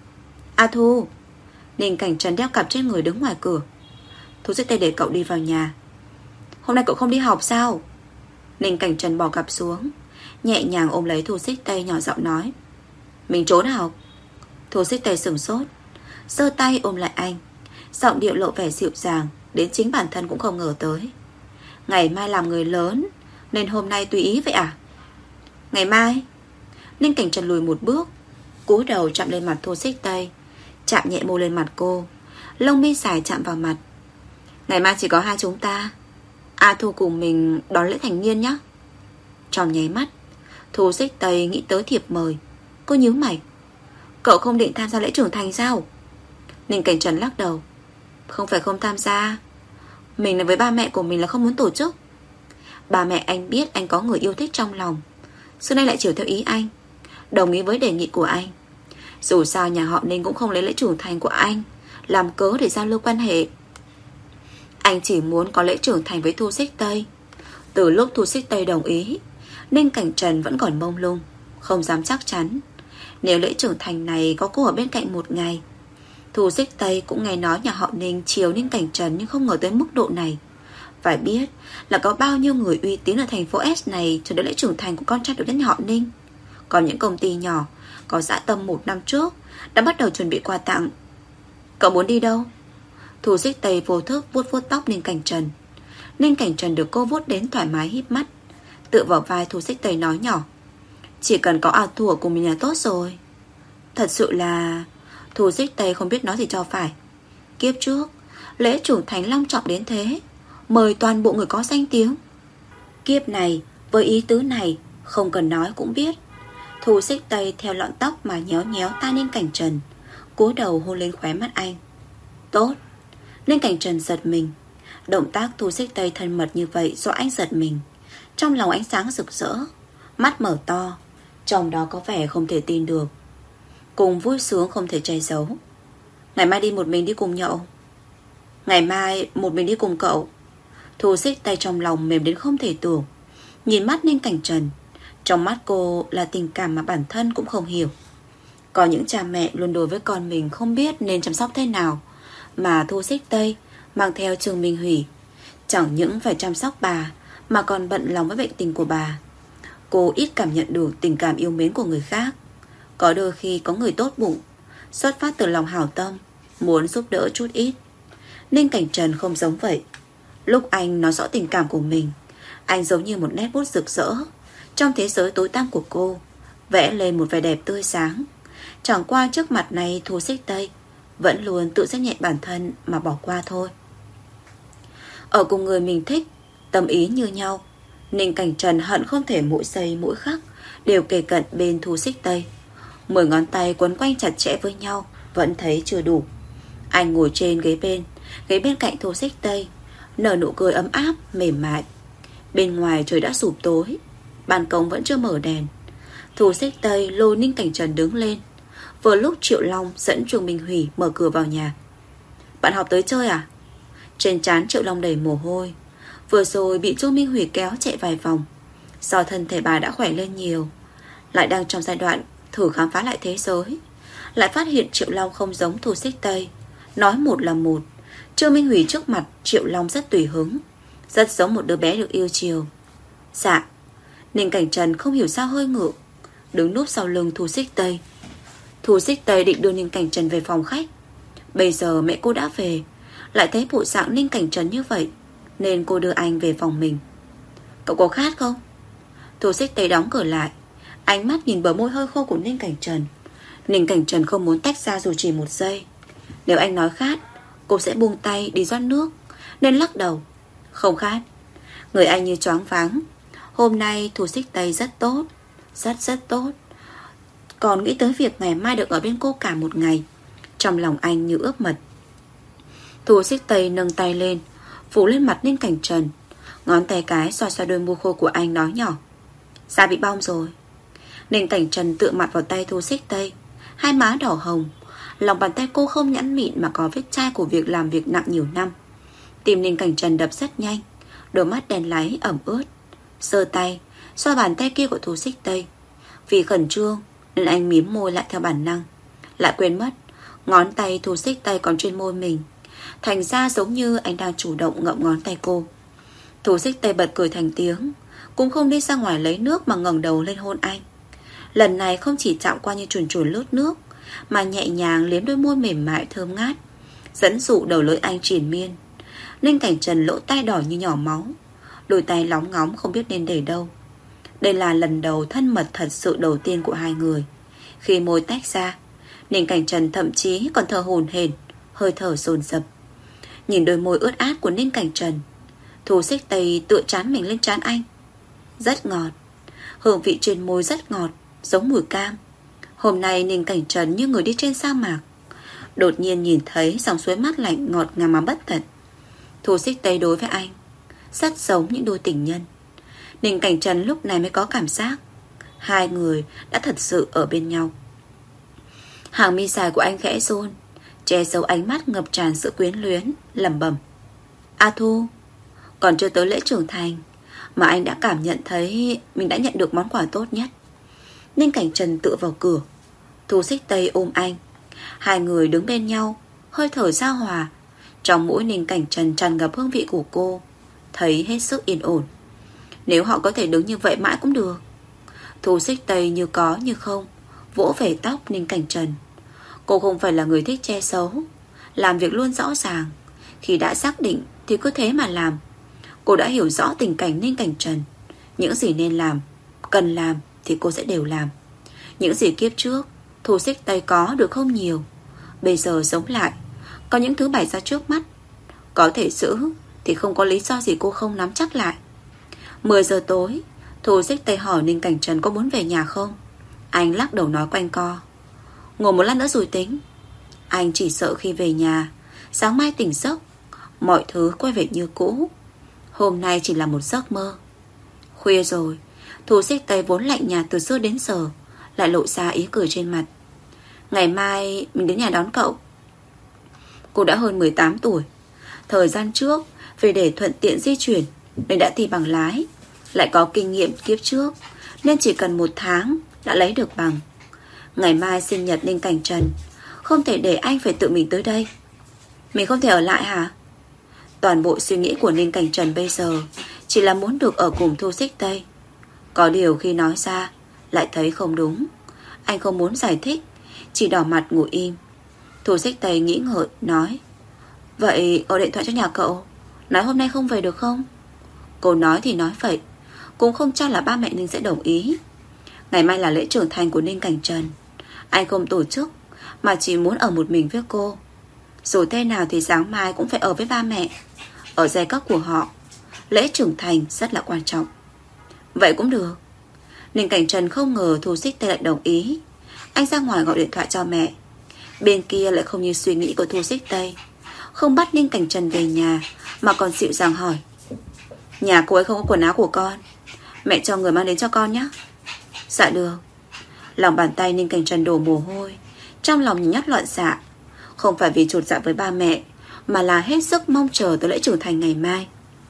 A Thu. Ninh Cảnh Trần đeo cặp trên người đứng ngoài cửa. Thu Xích Tây để cậu đi vào nhà. Hôm nay cậu không đi học sao? Ninh Cảnh Trần bỏ cặp xuống, nhẹ nhàng ôm lấy Thu Xích Tây, nhỏ giọng nói. Mình trốn học. Thu Xích Tây sửng sốt, giơ tay ôm lại anh, giọng điệu lộ vẻ dịu dàng đến chính bản thân cũng không ngờ tới. Ngày mai làm người lớn nên hôm nay tùy ý vậy à? Ngày mai? Ninh Cảnh Trần lùi một bước, cúi đầu chạm lên mặt Thu Xích Tây, chạm nhẹ môi lên mặt cô, lông mi dài chạm vào mặt. Ngày mai chỉ có hai chúng ta. A Thu cùng mình đón lễ thành niên nhé. Trong nháy mắt, Thu Xích Tây nghĩ tới thiệp mời. Cô nhíu mày. Cậu không định tham gia lễ trưởng thành sao? Ninh Cảnh Trần lắc đầu. Không phải không tham gia, mình nói với ba mẹ của mình là không muốn tổ chức. Ba mẹ anh biết anh có người yêu thích trong lòng, xưa nay lại chiều theo ý anh, đồng ý với đề nghị của anh. Dù sao nhà họ Ninh cũng không lấy lễ trưởng thành của anh làm cớ để giao lưu quan hệ. Anh chỉ muốn có lễ trưởng thành với Thu Xích Tây. Từ lúc Thu Xích Tây đồng ý, Ninh Cảnh Trần vẫn còn mông lung, không dám chắc chắn. Nếu lễ trưởng thành này có cô ở bên cạnh một ngày. Thu Xích Tây cũng nghe nói nhà họ Ninh chiều Ninh Cảnh Trần, nhưng không ngờ tới mức độ này. Phải biết là có bao nhiêu người uy tín ở thành phố S này chờ đợi lễ trưởng thành của con trai được đến nhà họ Ninh. Còn những công ty nhỏ có dã tâm 1 năm trước đã bắt đầu chuẩn bị quà tặng. Cậu muốn đi đâu? Thu Xích Tây vô thức vuốt vuốt tóc Ninh Cảnh Trần. Ninh Cảnh Trần được cô vuốt đến thoải mái híp mắt, tựa vào vai Thu Xích Tây nói nhỏ: chỉ cần có ảo thủa của mình là tốt rồi. Thật sự là... Thu Xích Tây không biết nói gì cho phải. Kiếp trước lễ trưởng thành long trọng đến thế, mời toàn bộ người có danh tiếng. Kiếp này với ý tứ này không cần nói cũng biết. Thu Xích Tây theo lọn tóc mà nhéo nhéo tai Ninh Cảnh Trần, cúi đầu hôn lên khóe mắt anh. Tốt. Ninh Cảnh Trần giật mình. Động tác Thu Xích Tây thân mật như vậy do anh giật mình. Trong lòng ánh sáng rực rỡ, mắt mở to, trong đó có vẻ không thể tin được, cùng vui sướng không thể che giấu. Ngày mai đi một mình đi cùng nhậu. Ngày mai một mình đi cùng cậu. Thu Xích Tây trong lòng mềm đến không thể tưởng, nhìn mắt Ninh Cảnh Trần. Trong mắt cô là tình cảm mà bản thân cũng không hiểu. Có những cha mẹ luôn đối với con mình không biết nên chăm sóc thế nào, mà Thu Xích Tây mang theo Trương Minh Hủy chẳng những phải chăm sóc bà mà còn bận lòng với bệnh tình của bà. Cô ít cảm nhận được tình cảm yêu mến của người khác. Có đôi khi có người tốt bụng, xuất phát từ lòng hảo tâm, muốn giúp đỡ chút ít. Ninh Cảnh Trần không giống vậy. Lúc anh nói rõ tình cảm của mình, anh giống như một nét bút rực rỡ trong thế giới tối tăm của cô, vẽ lên một vẻ đẹp tươi sáng. Chẳng qua trước mặt này Thu Xích Tây vẫn luôn tự xét nhẹ bản thân mà bỏ qua thôi. Ở cùng người mình thích, tâm ý như nhau, Ninh Cảnh Trần hận không thể mỗi giây mỗi khắc đều kề cận bên Thu Xích Tây. 10 ngón tay quấn quanh chặt chẽ với nhau vẫn thấy chưa đủ. Anh ngồi trên ghế bên cạnh Thu Xích Tây, nở nụ cười ấm áp mềm mại. Bên ngoài trời đã sụp tối, ban công vẫn chưa mở đèn. Thu Xích Tây lôi Ninh Cảnh Trần đứng lên. Vừa lúc Triệu Long dẫn Trương Minh Hủy mở cửa vào nhà. Bạn học tới chơi à? Trên trán Triệu Long đầy mồ hôi. Vừa rồi bị Trương Minh Hủy kéo chạy vài vòng. Do thân thể bà đã khỏe lên nhiều, lại đang trong giai đoạn thử khám phá lại thế giới, lại phát hiện Triệu Long không giống Thu Xích Tây. Nói một là một. Trương Minh Hủy trước mặt Triệu Long rất tùy hứng, rất giống một đứa bé được yêu chiều. Dạ. Ninh Cảnh Trần không hiểu sao hơi ngượng, đứng núp sau lưng Thu Xích Tây. Thu Xích Tây định đưa Ninh Cảnh Trần về phòng khách. Bây giờ mẹ cô đã về, lại thấy bộ dạng Ninh Cảnh Trần như vậy, nên cô đưa anh về phòng mình. Cậu có khát không? Thu Xích Tây đóng cửa lại, ánh mắt nhìn bờ môi hơi khô của Ninh Cảnh Trần. Ninh Cảnh Trần không muốn tách ra dù chỉ một giây. Nếu anh nói khát, cô sẽ buông tay đi rót nước, nên lắc đầu. Không khát. Người anh như choáng váng. Hôm nay Thu Xích Tây rất tốt, rất tốt. Còn nghĩ tới việc ngày mai được ở bên cô cả một ngày, trong lòng anh như ướp mật. Thu Xích Tây nâng tay lên, phủ lên mặt Ninh Cảnh Trần, ngón tay cái xoa xoa đôi môi khô của anh nói nhỏ. Da bị bong rồi. Ninh Cảnh Trần tựa mặt vào tay Thu Xích Tây, hai má đỏ hồng. Lòng bàn tay cô không nhẵn mịn mà có vết chai của việc làm việc nặng nhiều năm. Tim Ninh Cảnh Trần đập rất nhanh, đôi mắt đen láy ẩm ướt. Giơ tay xoa bàn tay kia của Thu Xích Tây. Vì khẩn trương nên anh mím môi lại theo bản năng, lại quên mất ngón tay Thu Xích Tây còn trên môi mình. Thành ra giống như anh đang chủ động ngậm ngón tay cô. Thu Xích Tây bật cười thành tiếng, cũng không đi ra ngoài lấy nước mà ngẩng đầu lên hôn anh. Lần này không chỉ chạm qua như chuồn chuồn lướt nước, mà nhẹ nhàng liếm đôi môi mềm mại thơm ngát, dẫn dụ đầu lưỡi anh triền miên. Ninh Cảnh Trần lỗ tai đỏ như nhỏ máu, đôi tay lóng ngóng không biết nên để đâu. Đây là lần đầu thân mật thật sự đầu tiên của hai người. Khi môi tách ra, Ninh Cảnh Trần thậm chí còn thở hổn hển, hơi thở dồn dập. Nhìn đôi môi ướt át của Ninh Cảnh Trần, Thu Xích Tây tựa trán mình lên trán anh. Rất ngọt. Hương vị trên môi rất ngọt, giống mùi cam. Hôm nay Ninh Cảnh Trần như người đi trên sa mạc, đột nhiên nhìn thấy dòng suối mát lạnh ngọt ngào mà bất tận. Thu Xích Tây đối với anh rất giống những đôi tình nhân. Ninh Cảnh Trần lúc này mới có cảm giác hai người đã thật sự ở bên nhau. Hàng mi dài của anh khẽ run, che giấu ánh mắt ngập tràn sự quyến luyến, lẩm bẩm. A Thu, còn chưa tới lễ trưởng thành mà anh đã cảm nhận thấy mình đã nhận được món quà tốt nhất. Ninh Cảnh Trần tựa vào cửa, Thu Xích Tây ôm anh. Hai người đứng bên nhau, hơi thở giao hòa. Trong mũi Ninh Cảnh Trần tràn ngập hương vị của cô, thấy hết sức yên ổn. Nếu họ có thể đứng như vậy mãi cũng được. Thu Xích Tây như có như không vỗ về tóc Ninh Cảnh Trần. Cô không phải là người thích che giấu, làm việc luôn rõ ràng. Khi đã xác định thì cứ thế mà làm. Cô đã hiểu rõ tình cảnh Ninh Cảnh Trần. Những gì nên làm, cần làm thì cô sẽ đều làm. Những gì kiếp trước Thu Xích Tây có được không nhiều, bây giờ sống lại. Có những thứ bày ra trước mắt, có thể giữ thì không có lý do gì cô không nắm chắc lại. 10 giờ tối, Thu Xích Tây hỏi Ninh Cảnh Trần có muốn về nhà không. Anh lắc đầu nói quanh co. Ngồi một lát nữa rồi tính. Anh chỉ sợ khi về nhà, sáng mai tỉnh giấc, mọi thứ quay về như cũ. Hôm nay chỉ là một giấc mơ. Khuya rồi, Thu Xích Tây vốn lạnh nhạt từ xưa đến giờ lại lộ ra ý cười trên mặt. Ngày mai mình đến nhà đón cậu. Cô đã hơn 18 tuổi. Thời gian trước vì để thuận tiện di chuyển nên đã thi bằng lái, lại có kinh nghiệm kiếp trước nên chỉ cần 1 tháng đã lấy được bằng. Ngày mai sinh nhật Ninh Cảnh Trần, không thể để anh phải tự mình tới đây. Mình không thể ở lại hả? Toàn bộ suy nghĩ của Ninh Cảnh Trần bây giờ chỉ là muốn được ở cùng Thu Xích Tây. Có điều khi nói ra lại thấy không đúng. Anh không muốn giải thích, chỉ đỏ mặt ngồi im. Thu Xích Tây nghĩ ngợi nói. Vậy gọi điện thoại cho nhà cậu, nói hôm nay không về được không? Cô nói thì nói vậy, cũng không chắc là ba mẹ Ninh sẽ đồng ý. Ngày mai là lễ trưởng thành của Ninh Cảnh Trần. Anh không tổ chức, mà chỉ muốn ở một mình với cô. Dù thế nào thì sáng mai cũng phải ở với ba mẹ. Ở giai cấp của họ, lễ trưởng thành rất là quan trọng. Vậy cũng được. Ninh Cảnh Trần không ngờ Thu Xích Tây lại đồng ý. Anh ra ngoài gọi điện thoại cho mẹ. Bên kia lại không như suy nghĩ của Thu Xích Tây, không bắt Ninh Cảnh Trần về nhà, mà còn dịu dàng hỏi. Nhà cô ấy không có quần áo của con, mẹ cho người mang đến cho con nhé. Dạ được. Lòng bàn tay Ninh Cảnh Trần đổ mồ hôi, trong lòng nhát loạn xạ. Không phải vì chột dạ với ba mẹ, mà là hết sức mong chờ tới lễ trưởng thành ngày mai.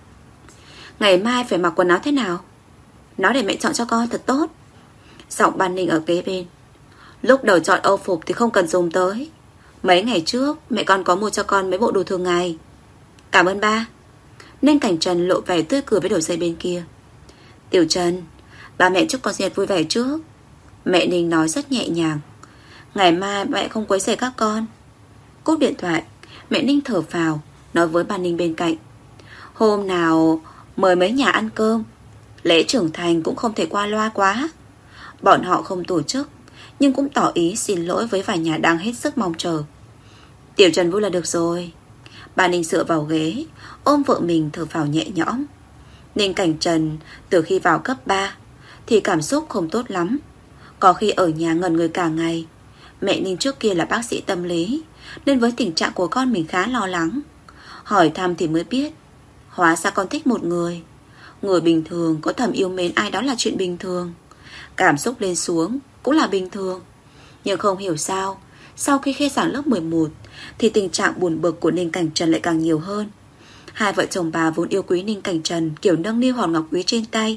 Ngày mai phải mặc quần áo thế nào? Nói để mẹ chọn cho con thật tốt. Giọng Ban Ninh ở kế bên. Lúc đầu chọn âu phục thì không cần dùng tới. Mấy ngày trước mẹ con có mua cho con mấy bộ đồ thường ngày. Cảm ơn ba. Ninh Cảnh Trần lộ vẻ tươi cười với đầu dây bên kia. Tiểu Trần, ba mẹ chúc con sinh nhật vui vẻ trước. Mẹ Ninh nói rất nhẹ nhàng. Ngày mai mẹ không quấy rầy các con. Cúp điện thoại, mẹ Ninh thở phào, nói với bà Ninh bên cạnh. Hôm nào mời mấy nhà ăn cơm. Lễ trưởng thành cũng không thể qua loa quá. Bọn họ không tổ chức, nhưng cũng tỏ ý xin lỗi với vài nhà đang hết sức mong chờ. Tiểu Trần vui là được rồi. Bà Ninh dựa vào ghế, ôm vợ mình thở phào nhẹ nhõm. Ninh Cảnh Trần từ khi vào cấp 3 thì cảm xúc không tốt lắm. Có khi ở nhà ngẩn người cả ngày. Mẹ Ninh trước kia là bác sĩ tâm lý, nên với tình trạng của con mình khá lo lắng. Hỏi thăm thì mới biết, hóa ra con thích một người. Người bình thường có thầm yêu mến ai đó là chuyện bình thường. Cảm xúc lên xuống cũng là bình thường. Nhưng không hiểu sao, sau khi khai giảng lớp 11 thì tình trạng buồn bực của Ninh Cảnh Trần lại càng nhiều hơn. Hai vợ chồng bà vốn yêu quý Ninh Cảnh Trần kiểu nâng niu hòn ngọc quý trên tay.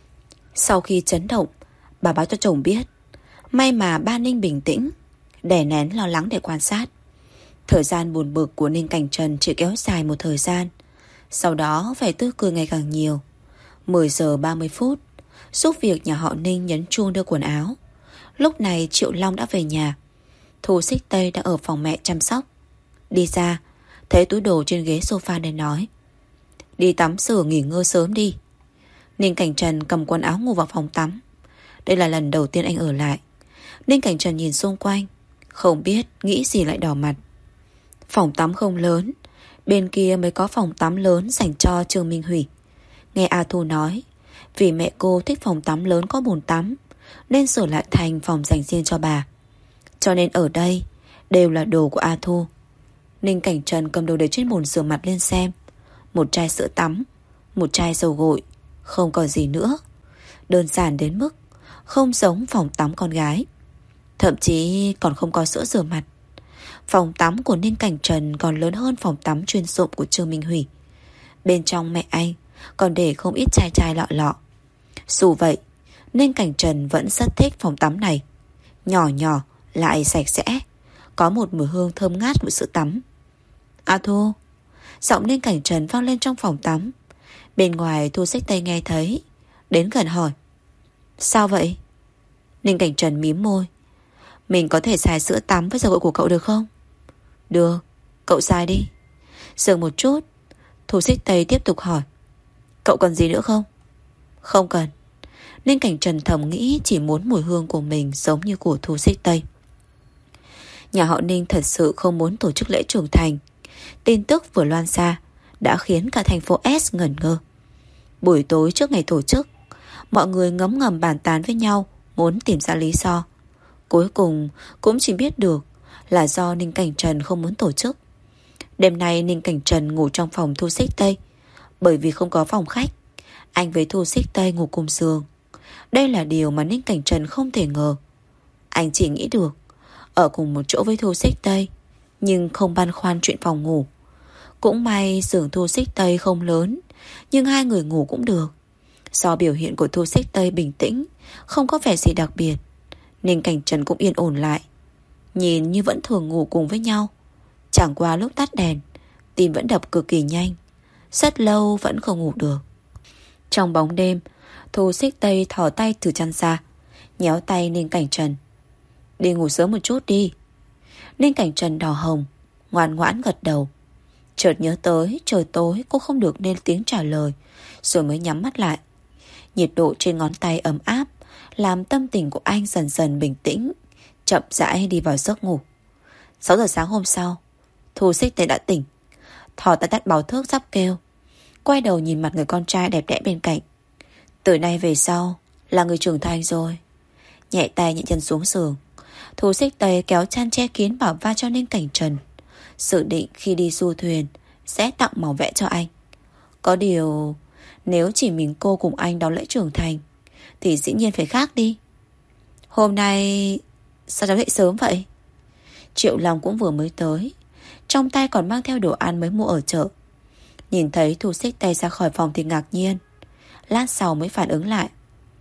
Sau khi chấn động, bà báo cho chồng biết. May mà ba Ninh bình tĩnh, đè nén lo lắng để quan sát. Thời gian buồn bực của Ninh Cảnh Trần chỉ kéo dài một thời gian. Sau đó vẻ tươi cười ngày càng nhiều. 10 giờ 30 phút, giúp việc nhà họ Ninh nhấn chuông đưa quần áo. Lúc này Triệu Long đã về nhà. Thu Xích Tây đã ở phòng mẹ chăm sóc. Đi ra, thấy túi đồ trên ghế sofa nên nói. Đi tắm rửa nghỉ ngơi sớm đi. Ninh Cảnh Trần cầm quần áo ngủ vào phòng tắm. Đây là lần đầu tiên anh ở lại. Ninh Cảnh Trần nhìn xung quanh, không biết nghĩ gì lại đỏ mặt. Phòng tắm không lớn, bên kia mới có phòng tắm lớn dành cho Trương Minh Hủy. Nghe A Thu nói, vì mẹ cô thích phòng tắm lớn có bồn tắm, nên sửa lại thành phòng dành riêng cho bà. Cho nên ở đây đều là đồ của A Thu. Ninh Cảnh Trần cầm đồ để trên bồn rửa mặt lên xem. Một chai sữa tắm, một chai dầu gội, không còn gì nữa. Đơn giản đến mức không giống phòng tắm con gái. Thậm chí còn không có sữa rửa mặt. Phòng tắm của Ninh Cảnh Trần còn lớn hơn phòng tắm chuyên dụng của Trương Minh Hủy. Bên trong mẹ anh còn để không ít chai chai lọ lọ. Dù vậy, Ninh Cảnh Trần vẫn rất thích phòng tắm này. Nhỏ nhỏ lại sạch sẽ, có một mùi hương thơm ngát của sữa tắm. A Thu. Giọng Ninh Cảnh Trần vang lên trong phòng tắm. Bên ngoài Thu Xích Tây nghe thấy, đến gần hỏi. Sao vậy? Ninh Cảnh Trần mím môi. Mình có thể xài sữa tắm với dầu gội của cậu được không? Được, cậu xài đi. Dừng một chút, Thu Xích Tây tiếp tục hỏi. Cậu cần gì nữa không? Không cần. Ninh Cảnh Trần thầm nghĩ chỉ muốn mùi hương của mình giống như của Thu Xích Tây. Nhà họ Ninh thật sự không muốn tổ chức lễ trưởng thành. Tin tức vừa loan xa đã khiến cả thành phố S ngẩn ngơ. Buổi tối trước ngày tổ chức, mọi người ngấm ngầm bàn tán với nhau, muốn tìm ra lý do. Cuối cùng cũng chỉ biết được là do Ninh Cảnh Trần không muốn tổ chức. Đêm nay Ninh Cảnh Trần ngủ trong phòng Thu Xích Tây. Bởi vì không có phòng khách, anh với Thu Xích Tây ngủ cùng giường. Đây là điều mà Ninh Cảnh Trần không thể ngờ. Anh chỉ nghĩ được ở cùng một chỗ với Thu Xích Tây, nhưng không băn khoăn chuyện phòng ngủ. Cũng may giường Thu Xích Tây không lớn, nhưng hai người ngủ cũng được. Do biểu hiện của Thu Xích Tây bình tĩnh, không có vẻ gì đặc biệt, Ninh Cảnh Trần cũng yên ổn lại. Nhìn như vẫn thường ngủ cùng với nhau. Chẳng qua lúc tắt đèn, tim vẫn đập cực kỳ nhanh. Rất lâu vẫn không ngủ được. Trong bóng đêm, Thu Xích Tây thò tay từ chăn ra, nhéo tay Ninh Cảnh Trần. Đi ngủ sớm một chút đi. Ninh Cảnh Trần đỏ hồng, ngoan ngoãn gật đầu. Chợt nhớ tới trời tối cô không được nên tiếng trả lời, rồi mới nhắm mắt lại. Nhiệt độ trên ngón tay ấm áp làm tâm tình của anh dần dần bình tĩnh, chậm rãi đi vào giấc ngủ. 6 giờ sáng hôm sau, Thu Xích Tây đã tỉnh, thò tay tắt báo thức sắp kêu, quay đầu nhìn mặt người con trai đẹp đẽ bên cạnh. Từ nay về sau là người trưởng thành rồi. Nhẹ tay nhẹ chân xuống giường, Thu Xích Tây kéo chăn che kín bảo va cho Ninh Cảnh Trần, dự định khi đi du thuyền sẽ tặng màu vẽ cho anh. Có điều nếu chỉ mình cô cùng anh đón lễ trưởng thành thì dĩ nhiên phải khác đi. Hôm nay sao cháu dậy sớm vậy? Triệu Long cũng vừa mới tới, trong tay còn mang theo đồ ăn mới mua ở chợ. Nhìn thấy Thu Xích Tây ra khỏi phòng thì ngạc nhiên, lát sau mới phản ứng lại.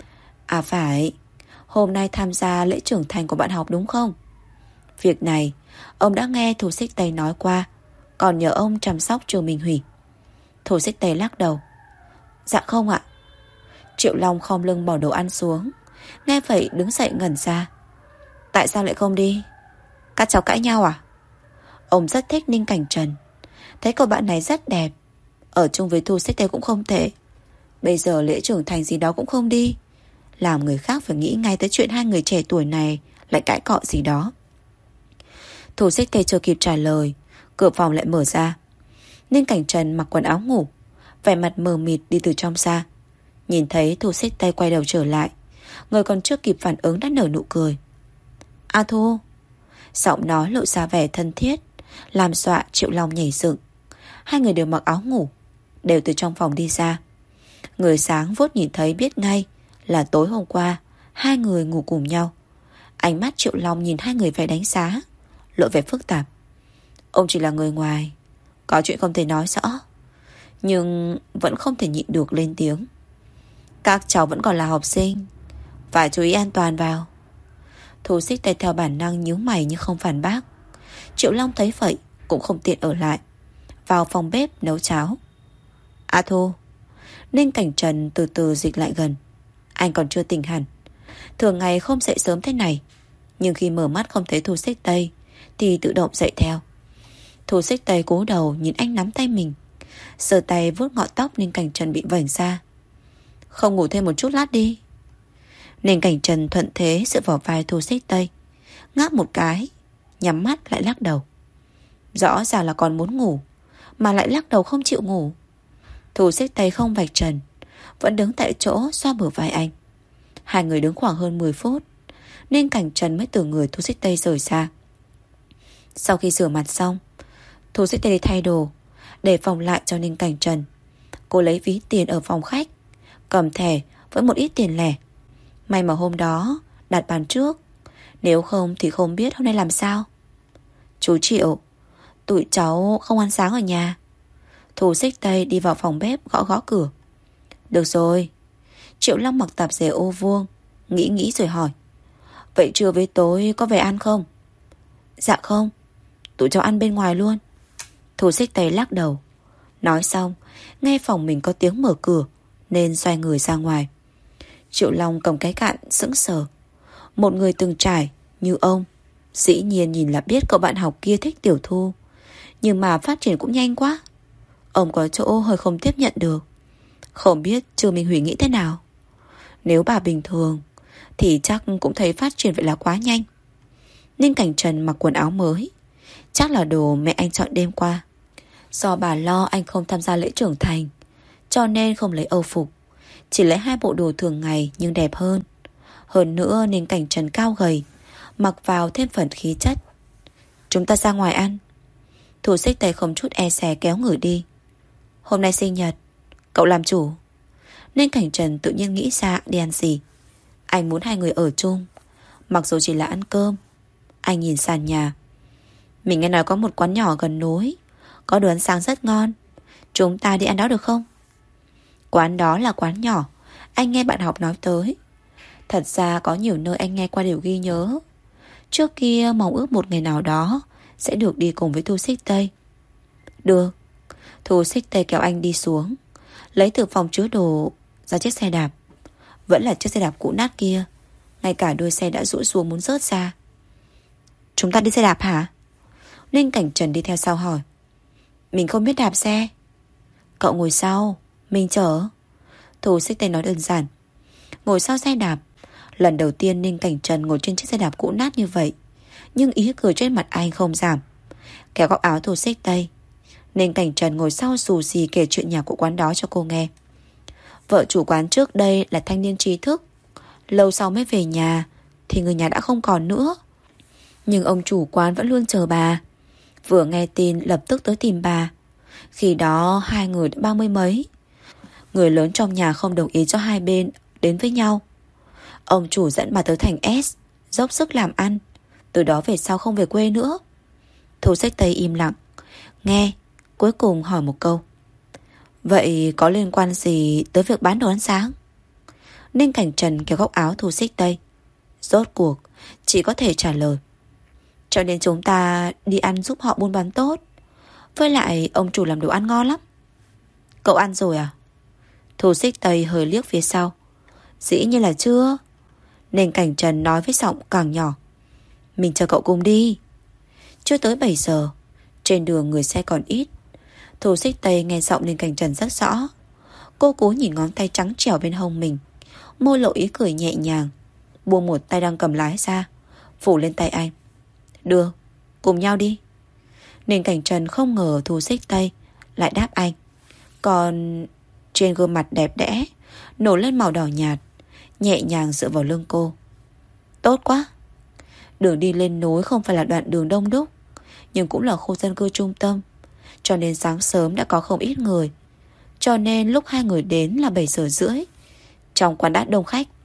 À phải, hôm nay tham gia lễ trưởng thành của bạn học đúng không? Việc này ông đã nghe Thu Xích Tây nói qua, còn nhờ ông chăm sóc Trương Minh Hủy. Thu Xích Tây lắc đầu. Dạ không ạ. Triệu Long khom lưng bỏ đồ ăn xuống, nghe vậy đứng dậy ngẩn ra. Tại sao lại không đi? Các cháu cãi nhau à? Ông rất thích Ninh Cảnh Trần, thấy cậu bạn này rất đẹp, ở chung với Thu Xích Tây cũng không tệ. Bây giờ lễ trưởng thành gì đó cũng không đi, làm người khác phải nghĩ ngay tới chuyện hai người trẻ tuổi này lại cãi cọ gì đó. Thu Xích Tây chưa kịp trả lời, cửa phòng lại mở ra. Ninh Cảnh Trần mặc quần áo ngủ, vẻ mặt mờ mịt đi từ trong ra. Nhìn thấy Thu Xích Tây quay đầu trở lại, người còn chưa kịp phản ứng đã nở nụ cười. A Thu. Giọng nói lộ ra vẻ thân thiết, làm dọa Triệu Long nhảy dựng. Hai người đều mặc áo ngủ, đều từ trong phòng đi ra. Người sáng vốt nhìn thấy biết ngay là tối hôm qua hai người ngủ cùng nhau. Ánh mắt Triệu Long nhìn hai người phải đánh giá, lộ vẻ phức tạp. Ông chỉ là người ngoài, có chuyện không thể nói rõ, nhưng vẫn không thể nhịn được lên tiếng. Các cháu vẫn còn là học sinh, phải chú ý an toàn vào. Thu Xích Tây theo bản năng nhíu mày nhưng không phản bác. Triệu Long thấy vậy cũng không tiện ở lại, vào phòng bếp nấu cháo. A Thu. Ninh Cảnh Trần từ từ dịch lại gần. Anh còn chưa tỉnh hẳn, thường ngày không dậy sớm thế này, nhưng khi mở mắt không thấy Thu Xích Tây thì tự động dậy theo. Thu Xích Tây cúi đầu nhìn anh nắm tay mình, giơ tay vuốt ngọn tóc Ninh Cảnh Trần bị vảnh ra. Không ngủ thêm một chút lát đi. Ninh Cảnh Trần thuận thế dựa vào vai Thu Xích Tây, ngáp một cái, nhắm mắt lại lắc đầu. Rõ ràng là còn muốn ngủ mà lại lắc đầu không chịu ngủ. Thu Xích Tây không vạch trần, vẫn đứng tại chỗ xoa bờ vai anh. Hai người đứng khoảng hơn 10 phút, Ninh Cảnh Trần mới từ người Thu Xích Tây rời xa. Sau khi rửa mặt xong, Thu Xích Tây đi thay đồ, để phòng lại cho Ninh Cảnh Trần. Cô lấy ví tiền ở phòng khách, cầm thẻ với một ít tiền lẻ. May mà hôm đó đặt bàn trước Nếu không thì không biết hôm nay làm sao. Chú Triệu, tụi cháu không ăn sáng ở nhà. Thu xích tay đi vào phòng bếp gõ gõ cửa. Được rồi. Triệu Long mặc tạp dề ô vuông, nghĩ rồi hỏi. Vậy trưa với tối có về ăn không? Dạ không, tụi cháu ăn bên ngoài luôn. Thu xích tay lắc đầu. Nói xong, nghe phòng mình có tiếng mở cửa nên xoay người ra ngoài. Triệu Long cầm cái cạn sững sờ. Một người từng trải như ông dĩ nhiên nhìn là biết cậu bạn học kia thích Tiểu Thu, nhưng mà phát triển cũng nhanh quá. Ông có chỗ hơi không tiếp nhận được. Không biết Trương Minh Hủy nghĩ thế nào. Nếu bà bình thường thì chắc cũng thấy phát triển vậy là quá nhanh. Ninh Cảnh Trần mặc quần áo mới, chắc là đồ mẹ anh chọn đêm qua. Do bà lo anh không tham gia lễ trưởng thành, cho nên không lấy Âu phục, chỉ lấy 2 bộ đồ thường ngày nhưng đẹp hơn. Hơn nữa Ninh Cảnh Trần cao gầy, mặc vào thêm phần khí chất. Chúng ta ra ngoài ăn. Thủ xích tay không chút e dè kéo người đi. Hôm nay sinh nhật, cậu làm chủ. Ninh Cảnh Trần tự nhiên nghĩ ra đi ăn gì. Anh muốn hai người ở chung, mặc dù chỉ là ăn cơm. Anh nhìn sàn nhà. Mình nghe nói có một quán nhỏ gần núi, có đồ ăn sáng rất ngon. Chúng ta đi ăn đó được không? Quán đó là quán nhỏ, anh nghe bạn học nói tới. Thật ra có nhiều nơi anh nghe qua đều ghi nhớ. Trước kia mong ước một ngày nào đó sẽ được đi cùng với Thu Xích Tây. Được. Thu Xích Tây kéo anh đi xuống, lấy từ phòng chứa đồ ra chiếc xe đạp. Vẫn là chiếc xe đạp cũ nát kia, ngay cả đuôi xe đã rũ xuống muốn rớt ra. Chúng ta đi xe đạp hả? Ninh Cảnh Trần đi theo sau hỏi. Mình không biết đạp xe. Cậu ngồi sau, mình chở. Thu Xích Tây nói đơn giản. Ngồi sau xe đạp. Lần đầu tiên Ninh Cảnh Trần ngồi trên chiếc xe đạp cũ nát như vậy, nhưng ý cười trên mặt anh không giảm. Kéo góc áo Thu Xích Tây, Ninh Cảnh Trần ngồi sau xù xì kể chuyện nhà của quán đó cho cô nghe. Vợ chủ quán trước đây là thanh niên trí thức, lâu sau mới về nhà thì người nhà đã không còn nữa. Nhưng ông chủ quán vẫn luôn chờ bà. Vừa nghe tin lập tức tới tìm bà. Khi đó hai người đã 30 mấy. Người lớn trong nhà không đồng ý cho hai bên đến với nhau. Ông chủ dẫn bà tới thành S, dốc sức làm ăn. Từ đó về sau không về quê nữa. Thu Xích Tây im lặng nghe, cuối cùng hỏi một câu. Vậy có liên quan gì tới việc bán đồ ăn sáng? Ninh Cảnh Trần kéo góc áo Thu Xích Tây. Rốt cuộc chỉ có thể trả lời. Cho nên chúng ta đi ăn giúp họ buôn bán tốt. Với lại ông chủ làm đồ ăn ngon lắm. Cậu ăn rồi à? Thu Xích Tây hơi liếc phía sau. Dĩ nhiên là chưa. Ninh Cảnh Trần nói với giọng càng nhỏ. Mình chờ cậu cùng đi. Chưa tới 7 giờ, trên đường người xe còn ít. Thu Xích Tây nghe giọng Ninh Cảnh Trần rất rõ. Cô cố nhìn ngón tay trắng trẻo bên hông mình, môi lộ ý cười nhẹ nhàng, buông một tay đang cầm lái ra, phủ lên tay anh. Được, cùng nhau đi. Ninh Cảnh Trần không ngờ Thu Xích Tây lại đáp anh. Còn trên gương mặt đẹp đẽ nổi lên màu đỏ nhạt, nhẹ nhàng dựa vào lưng cô. Tốt quá. Đường đi lên núi không phải là đoạn đường đông đúc, nhưng cũng là khu dân cư trung tâm, cho nên sáng sớm đã có không ít người. Cho nên lúc hai người đến là 7 giờ rưỡi. Trong quán đã đông khách.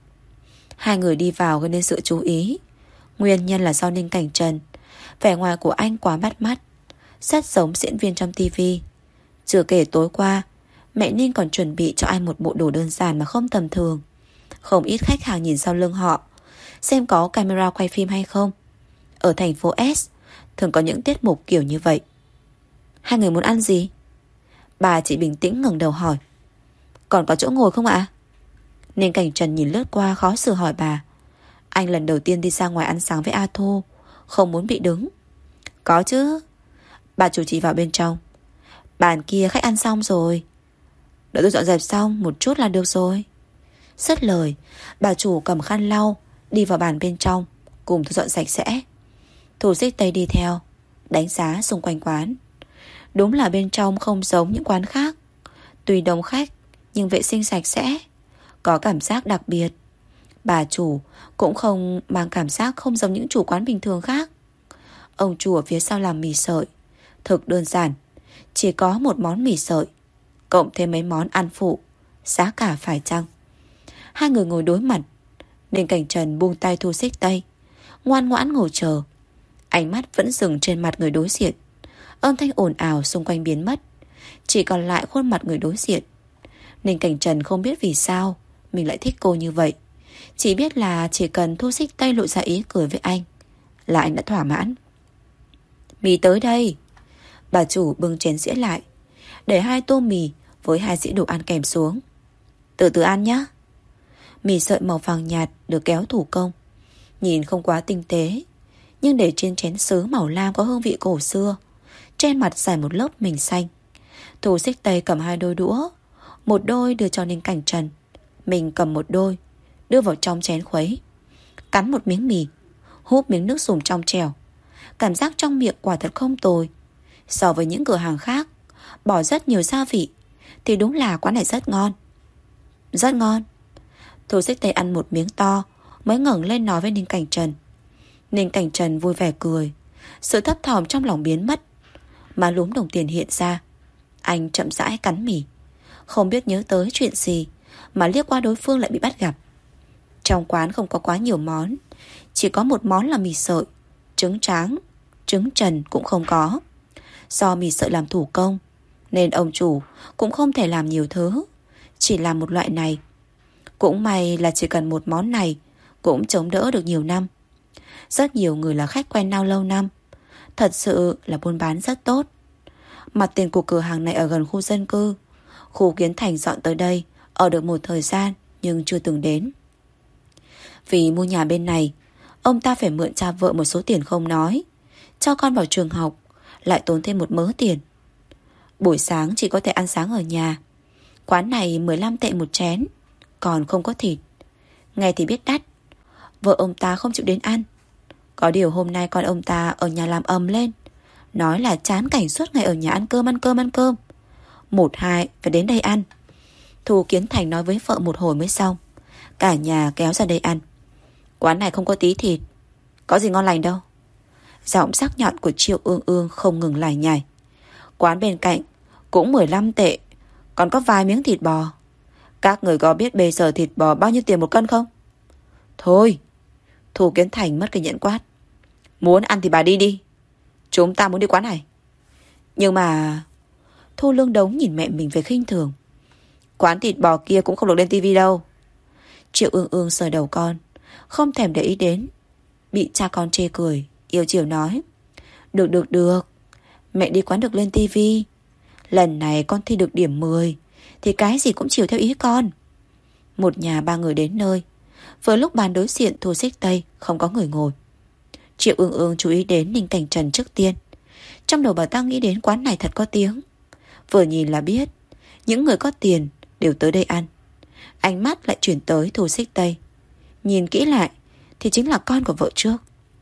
Hai người đi vào gây nên sự chú ý. Nguyên nhân là do Ninh Cảnh Trần. Vẻ ngoài của anh quá bắt mắt, rất giống diễn viên trong tivi. Chưa kể tối qua mẹ Ninh còn chuẩn bị cho anh một bộ đồ đơn giản mà không tầm thường. Không ít khách hàng nhìn sau lưng họ, xem có camera quay phim hay không. Ở thành phố S thường có những tiết mục kiểu như vậy. Hai người muốn ăn gì? Bà chỉ bình tĩnh ngẩng đầu hỏi. Còn có chỗ ngồi không ạ? Ninh Cảnh Trần nhìn lướt qua khó xử hỏi bà. Anh lần đầu tiên đi ra ngoài ăn sáng với A Thu, không muốn bị đứng. Có chứ. Bà chủ chỉ vào bên trong. Bàn kia khách ăn xong rồi. Đợi tôi dọn dẹp xong một chút là được rồi. Dứt lời, bà chủ cầm khăn lau đi vào bàn bên trong, cùng thu dọn sạch sẽ. Thu Xích Tây đi theo, đánh giá xung quanh quán. Đúng là bên trong không giống những quán khác. Tuy đông khách nhưng vệ sinh sạch sẽ, có cảm giác đặc biệt. Bà chủ cũng không mang cảm giác không giống những chủ quán bình thường khác. Ông chủ ở phía sau làm mì sợi, thực đơn giản, chỉ có một món mì sợi, cộng thêm mấy món ăn phụ, giá cả phải chăng. Hai người ngồi đối mặt. Ninh Cảnh Trần buông tay Thu Xích Tây, ngoan ngoãn ngồi chờ. Ánh mắt vẫn dừng trên mặt người đối diện. Âm thanh ồn ào xung quanh biến mất, chỉ còn lại khuôn mặt người đối diện. Ninh Cảnh Trần không biết vì sao mình lại thích cô như vậy. Chỉ biết là chỉ cần Thu Xích Tây lộ ra ý cười với anh là anh đã thỏa mãn. Mì tới đây. Bà chủ bưng chén dĩa lại, để 2 tô mì với 2 dĩa đồ ăn kèm xuống. Từ từ ăn nhé. Mì sợi màu vàng nhạt được kéo thủ công, nhìn không quá tinh tế, nhưng để trên chén sứ màu lam có hương vị cổ xưa. Trên mặt trải một lớp mình xanh. Thu Xích Tây cầm 2 đôi đũa, một đôi đưa cho Ninh Cảnh Trần, mình cầm một đôi đưa vào trong chén khuấy. Cắn một miếng mì, húp miếng nước dùng trong trẻo. Cảm giác trong miệng quả thật không tồi. So với những cửa hàng khác bỏ rất nhiều gia vị thì đúng là quán này rất ngon. Rất ngon. Thu Xích Tây ăn một miếng to mới ngẩng lên nói với Ninh Cảnh Trần. Ninh Cảnh Trần vui vẻ cười. Sự thấp thỏm trong lòng biến mất, mà lúm đồng tiền hiện ra. Anh chậm rãi cắn mì, không biết nhớ tới chuyện gì mà liếc qua đối phương lại bị bắt gặp. Trong quán không có quá nhiều món, chỉ có một món là mì sợi. Trứng tráng, trứng trần cũng không có. Do mì sợi làm thủ công nên ông chủ cũng không thể làm nhiều thứ, chỉ làm một loại này. Cũng may là chỉ cần một món này cũng chống đỡ được nhiều năm. Rất nhiều người là khách quen nhau lâu năm. Thật sự là buôn bán rất tốt. Mặt tiền của cửa hàng này ở gần khu dân cư. Khu Kiến Thành dọn tới đây ở được một thời gian nhưng chưa từng đến. Vì mua nhà bên này, ông ta phải mượn cha vợ một số tiền không nói. Cho con vào trường học lại tốn thêm một mớ tiền. Buổi sáng chỉ có thể ăn sáng ở nhà. Quán này 15 tệ một chén, còn không có thịt. Nghe thì biết đắt. Vợ ông ta không chịu đến ăn. Có điều hôm nay con ông ta ở nhà làm ầm lên, nói là chán cảnh suốt ngày ở nhà ăn cơm. 1-2 phải đến đây ăn. Thu Kiến Thành nói với vợ một hồi mới xong. Cả nhà kéo ra đây ăn. Quán này không có tí thịt, có gì ngon lành đâu. Giọng sắc nhọn của Triệu Ương Ương không ngừng lải nhải. Quán bên cạnh cũng 15 tệ, còn có vài miếng thịt bò. Các người có biết bây giờ thịt bò bao nhiêu tiền một cân không? Thôi. Thu Kiến Thành mất cái nhẫn quát. Muốn ăn thì bà đi đi, chúng ta muốn đi quán này. Nhưng mà... Thu Lương Đống nhìn mẹ mình về khinh thường. Quán thịt bò kia cũng không được lên tivi đâu. Triệu Ương Ương sờ đầu con, không thèm để ý đến. Bị cha con chê cười, yêu chiều nói. Được, mẹ đi quán được lên tivi. Lần này con thi được điểm 10 thì cái gì cũng chiều theo ý con. Một nhà 3 người đến nơi. Vừa lúc bàn đối diện Thu Xích Tây không có người ngồi. Triệu Ương Ương chú ý đến Ninh Cảnh Trần trước tiên. Trong đầu bà ta nghĩ đến quán này thật có tiếng. Vừa nhìn là biết những người có tiền đều tới đây ăn. Ánh mắt lại chuyển tới Thu Xích Tây. Nhìn kỹ lại thì chính là con của vợ trước.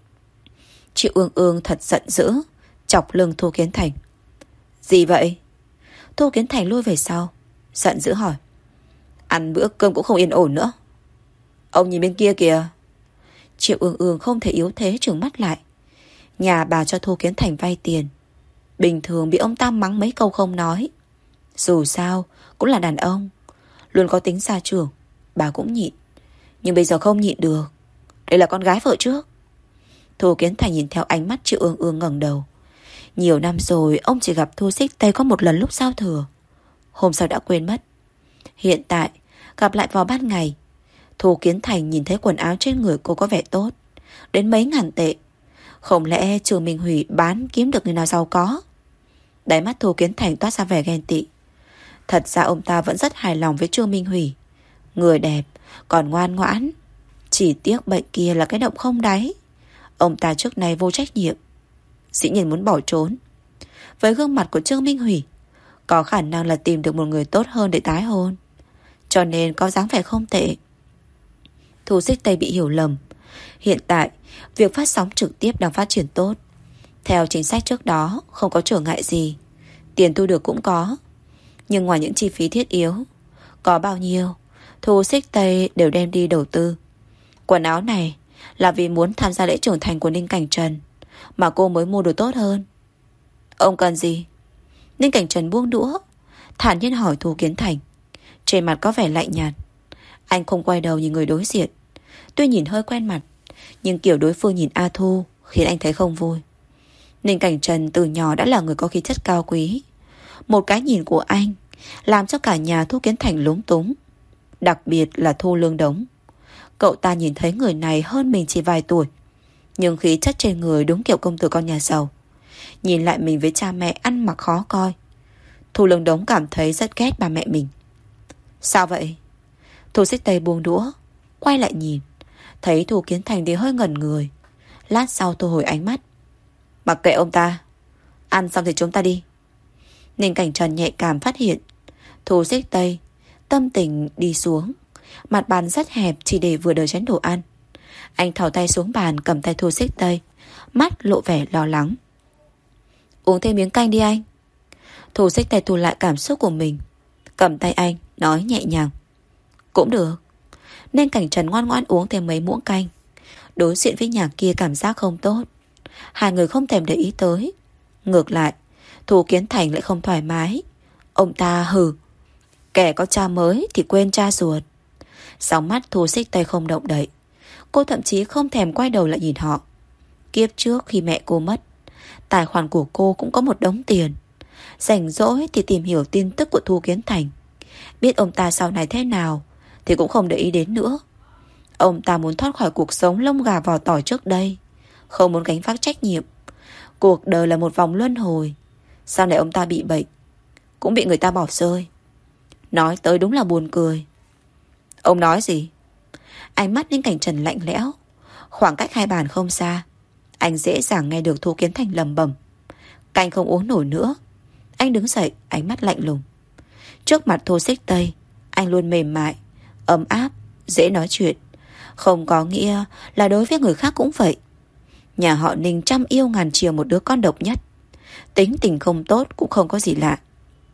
Triệu Ương Ương thật giận dữ, chọc lưng Thu Kiến Thành. Gì vậy? Thu Kiến Thành lui về sau, giận dữ hỏi. Ăn bữa cơm cũng không yên ổn nữa. Ông nhìn bên kia kìa. Triệu Ương Ương không thể yếu thế trừng mắt lại. Nhà bà cho Thu Kiến Thành vay tiền, bình thường bị ông ta mắng mấy câu không nói. Dù sao cũng là đàn ông, luôn có tính gia trưởng, bà cũng nhịn. Nhưng bây giờ không nhịn được. Đây là con gái vợ trước. Thu Kiến Thành nhìn theo ánh mắt Triệu Ương Ương ngẩng đầu. Nhiều năm rồi ông chỉ gặp Thu Xích Tây có một lần lúc giao thừa, hôm sau đã quên mất. Hiện tại gặp lại vào ban ngày. Thu Kiến Thành nhìn thấy quần áo trên người cô có vẻ tốt, đến mấy ngàn tệ. Không lẽ Trương Minh Hủy bán kiếm được người nào giàu có? Đáy mắt Thu Kiến Thành toát ra vẻ ghen tị. Thật ra ông ta vẫn rất hài lòng với Trương Minh Hủy. Người đẹp, còn ngoan ngoãn. Chỉ tiếc bệnh kia là cái động không đáy. Ông ta trước nay vô trách nhiệm, dĩ nhiên muốn bỏ trốn. Với gương mặt của Trương Minh Hủy, có khả năng là tìm được một người tốt hơn để tái hôn, cho nên có dáng vẻ không tệ. Thu Xích Tây bị hiểu lầm. Hiện tại việc phát sóng trực tiếp đang phát triển tốt. Theo chính sách trước đó, không có trở ngại gì, tiền thu được cũng có. Nhưng ngoài những chi phí thiết yếu, có bao nhiêu Thu Xích Tây đều đem đi đầu tư. Quần áo này là vì muốn tham gia lễ trưởng thành của Ninh Cảnh Trần mà cô mới mua đồ tốt hơn. Ông cần gì? Ninh Cảnh Trần buông đũa, thản nhiên hỏi Thu Kiến Thành. Trên mặt có vẻ lạnh nhạt. Anh không quay đầu nhìn người đối diện. Tuy nhìn hơi quen mặt, Nhưng kiểu đối phương nhìn A Thu khiến anh thấy không vui. Ninh Cảnh Trần từ nhỏ đã là người có khí chất cao quý. Một cái nhìn của anh làm cho cả nhà Thu Kiến Thành lúng túng. Đặc biệt là Thu Lương Đống. Cậu ta nhìn thấy người này hơn mình chỉ vài tuổi, nhưng khí chất trên người đúng kiểu công tử con nhà giàu. Nhìn lại mình với cha mẹ ăn mặc khó coi. Thu Lương Đống cảm thấy rất ghét ba mẹ mình. Sao vậy? Thu Xích Tây buông đũa, quay lại nhìn, thấy Thu Kiến Thành thì hơi ngẩn người. Lát sau thu hồi ánh mắt. Mặc kệ ông ta, ăn xong thì chúng ta đi. Ninh Cảnh Trần nhạy cảm phát hiện Thu Xích Tây tâm tình đi xuống. Mặt bàn rất hẹp chỉ để vừa đợi chén đồ ăn. Anh thò tay xuống bàn cầm tay Thu Xích Tây, mắt lộ vẻ lo lắng. Uống thêm miếng canh đi anh. Thu Xích Tây thu lại cảm xúc của mình, cầm tay anh nói nhẹ nhàng. Cũng được. Nên Cảnh Trần ngoan ngoãn uống thêm mấy muỗng canh. Đối diện với nhà kia cảm giác không tốt. Hai người không thèm để ý tới. Ngược lại, Thu Kiến Thành lại không thoải mái. Ông ta hừ. Kẻ có cha mới thì quên cha ruột. Sóng mắt Thu Xích Tây không động đậy. Cô thậm chí không thèm quay đầu lại nhìn họ. Kiếp trước khi mẹ cô mất, tài khoản của cô cũng có một đống tiền. Rảnh rỗi thì tìm hiểu tin tức của Thu Kiến Thành. Biết ông ta sau này thế nào thì cũng không để ý đến nữa. Ông ta muốn thoát khỏi cuộc sống lông gà vỏ tỏi trước đây, không muốn gánh vác trách nhiệm. Cuộc đời là một vòng luân hồi. Sau này ông ta bị bệnh, cũng bị người ta bỏ rơi. Nói tới đúng là buồn cười. Ông nói gì? Ánh mắt Ninh Cảnh Trần lạnh lẽo. Khoảng cách hai bàn không xa, anh dễ dàng nghe được Thu Kiến Thành lẩm bẩm. Canh không uống nổi nữa. Anh đứng dậy, ánh mắt lạnh lùng. Trước mặt Thu Xích Tây, anh luôn mềm mại, ấm áp, dễ nói chuyện. Không có nghĩa là đối với người khác cũng vậy. Nhà họ Ninh trăm yêu ngàn chiều một đứa con độc nhất. Tính tình không tốt cũng không có gì lạ.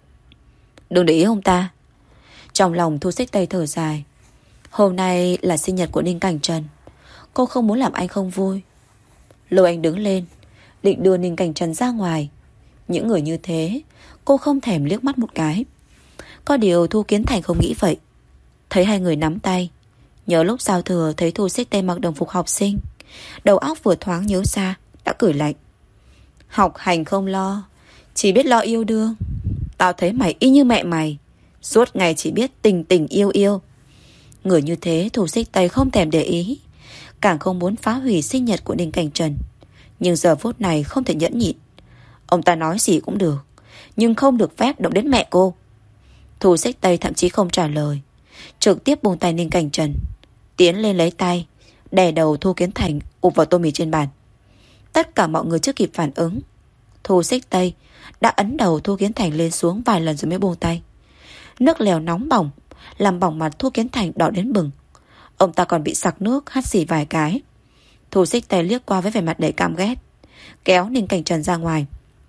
Đừng để ý ông ta. Trong lòng Thu Xích Tây thở dài. Hôm nay là sinh nhật của Ninh Cảnh Trần. Cô không muốn làm anh không vui. Lôi anh đứng lên, định đưa Ninh Cảnh Trần ra ngoài. Những người như thế cô không thèm liếc mắt một cái. Có điều Thu Kiến Thành không nghĩ vậy. Thấy hai người nắm tay, nhớ lúc giao thừa thấy Thu Xích Tây mặc đồng phục học sinh, đầu óc vừa thoáng nhớ ra, đã cười lạnh. Học hành không lo, chỉ biết lo yêu đương. Tao thấy mày y như mẹ mày, suốt ngày chỉ biết tình tình yêu yêu. Người như thế Thu Xích Tây không thèm để ý, càng không muốn phá hủy sinh nhật của Ninh Cảnh Trần. Nhưng giờ phút này không thể nhẫn nhịn. Ông ta nói gì cũng được, nhưng không được phép động đến mẹ cô. Thu Xích Tây thậm chí không trả lời, trực tiếp buông tay Ninh Cảnh Trần, tiến lên lấy tay, đè đầu Thu Kiến Thành ụp vào tô mì trên bàn. Tất cả mọi người chưa kịp phản ứng, Thu Xích Tây đã ấn đầu Thu Kiến Thành lên xuống vài lần rồi mới buông tay. Nước lèo nóng bỏng làm bỏng mặt Thu Kiến Thành đỏ đến bừng. Ông ta còn bị sặc nước, hắt xì vài cái. Thu Xích Tây liếc qua với vẻ mặt đầy căm ghét, kéo Ninh Cảnh Trần ra ngoài.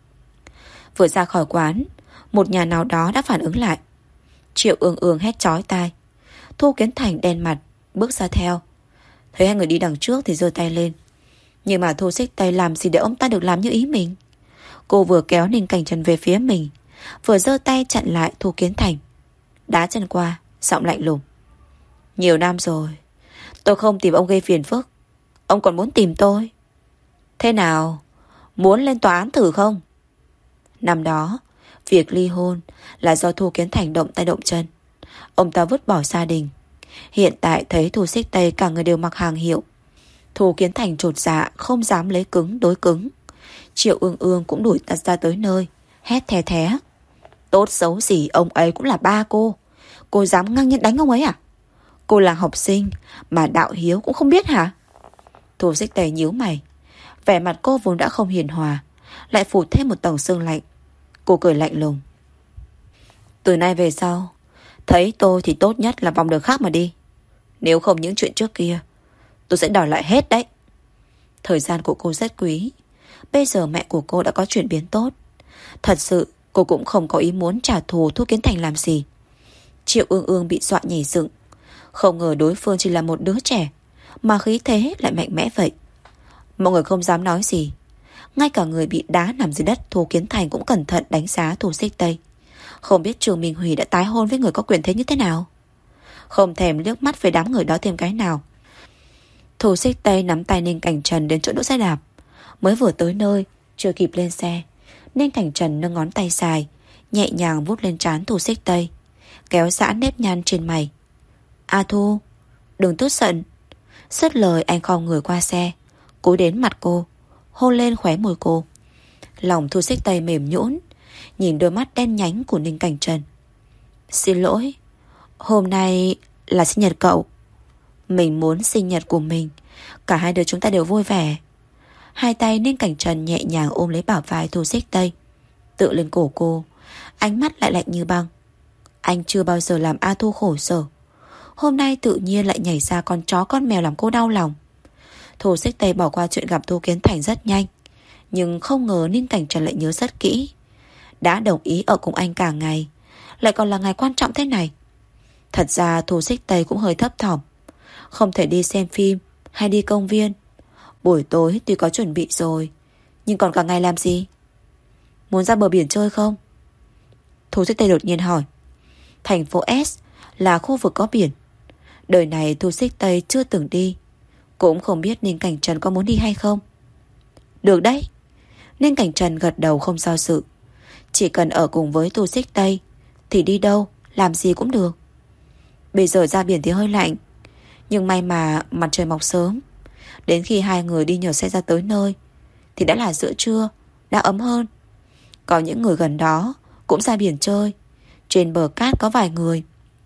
Vừa ra khỏi quán, một nhà nào đó đã phản ứng lại. Triệu Ương Ương hét chói tai. Thu Kiến Thành đen mặt bước ra theo. Thấy hai người đi đằng trước thì giơ tay lên. Nhưng mà Thu Xích Tây làm gì để ông ta được làm như ý mình. Cô vừa kéo Ninh Cảnh Trần về phía mình, vừa giơ tay chặn lại Thu Kiến Thành, đá chân qua, giọng lạnh lùng. Nhiều năm rồi tôi không tìm ông gây phiền phức, ông còn muốn tìm tôi. Thế nào, muốn lên tòa án thử không? Năm đó việc ly hôn là do Thu Kiến Thành động tay động chân. Ông ta vứt bỏ gia đình. Hiện tại thấy Thu Xích Tây cả người đều mặc hàng hiệu, Thu Kiến Thành chột dạ không dám lấy cứng đối cứng. Triệu Ương Ương cũng đuổi ta ra tới nơi, hét thè thé. Tốt xấu gì ông ấy cũng là ba cô dám ngang nhiên đánh ông ấy à? Cô là học sinh mà đạo hiếu cũng không biết hả? Thu Xích Tây nhíu mày. Vẻ mặt cô vốn đã không hiền hòa, lại phủ thêm một tầng sương lạnh. Cô cười lạnh lùng. Từ nay về sau, thấy tôi thì tốt nhất là vòng đường khác mà đi. Nếu không những chuyện trước kia tôi sẽ đòi lại hết đấy. Thời gian của cô rất quý. Bây giờ mẹ của cô đã có chuyển biến tốt. Thật sự cô cũng không có ý muốn trả thù Thu Kiến Thành làm gì. Triệu Ương Ương bị dọa nhảy dựng. Không ngờ đối phương chỉ là một đứa trẻ mà khí thế lại mạnh mẽ vậy. Mọi người không dám nói gì. Ngay cả người bị đá nằm dưới đất Thu Kiến Thành cũng cẩn thận đánh giá Thu Xích Tây. Không biết Trường Minh Hủy đã tái hôn với người có quyền thế như thế nào. Không thèm liếc mắt với đám người đó thêm cái nào. Thu Xích Tây nắm tay Ninh Cảnh Trần đến chỗ đỗ xe đạp. Mới vừa tới nơi, chưa kịp lên xe, Ninh Cảnh Trần nâng ngón tay dài, nhẹ nhàng vuốt lên trán Thu Xích Tây, kéo giãn nếp nhăn trên mày. A Thu, đừng tức giận. Dứt lời anh khom người qua xe, cúi đến mặt cô, hôn lên khóe môi cô. Lòng Thu Xích Tây mềm nhũn, nhìn đôi mắt đen nhánh của Ninh Cảnh Trần. Xin lỗi, hôm nay là sinh nhật cậu. Mình muốn sinh nhật của mình, cả hai đứa chúng ta đều vui vẻ. Hai tay Ninh Cảnh Trần nhẹ nhàng ôm lấy bả vai Thu Xích Tây, tựa lên cổ cô, ánh mắt lại lạnh như băng. Anh chưa bao giờ làm A Thu khổ sở, hôm nay tự nhiên lại nhảy ra con chó con mèo làm cô đau lòng. Thu Xích Tây bỏ qua chuyện gặp Thu Kiến Thành rất nhanh, nhưng không ngờ Ninh Cảnh Trần lại nhớ rất kỹ. Đã đồng ý ở cùng anh cả ngày, lại còn là ngày quan trọng thế này. Thật ra Thu Xích Tây cũng hơi thấp thỏm, không thể đi xem phim hay đi công viên. Buổi tối tuy có chuẩn bị rồi, nhưng còn cả ngày làm gì? Muốn ra bờ biển chơi không? Thu Xích Tây đột nhiên hỏi. Thành phố S là khu vực có biển. Đời này Thu Xích Tây chưa từng đi, cũng không biết Ninh Cảnh Trần có muốn đi hay không. Được đấy. Ninh Cảnh Trần gật đầu không do dự. Chỉ cần ở cùng với Thu Xích Tây thì đi đâu, làm gì cũng được. Bây giờ ra biển thì hơi lạnh, nhưng may mà mặt trời mọc sớm. Đến khi hai người đi nhờ xe ra tới nơi thì đã là giữa trưa, đã ấm hơn. Có những người gần đó cũng ra biển chơi. Trên bờ cát có vài người.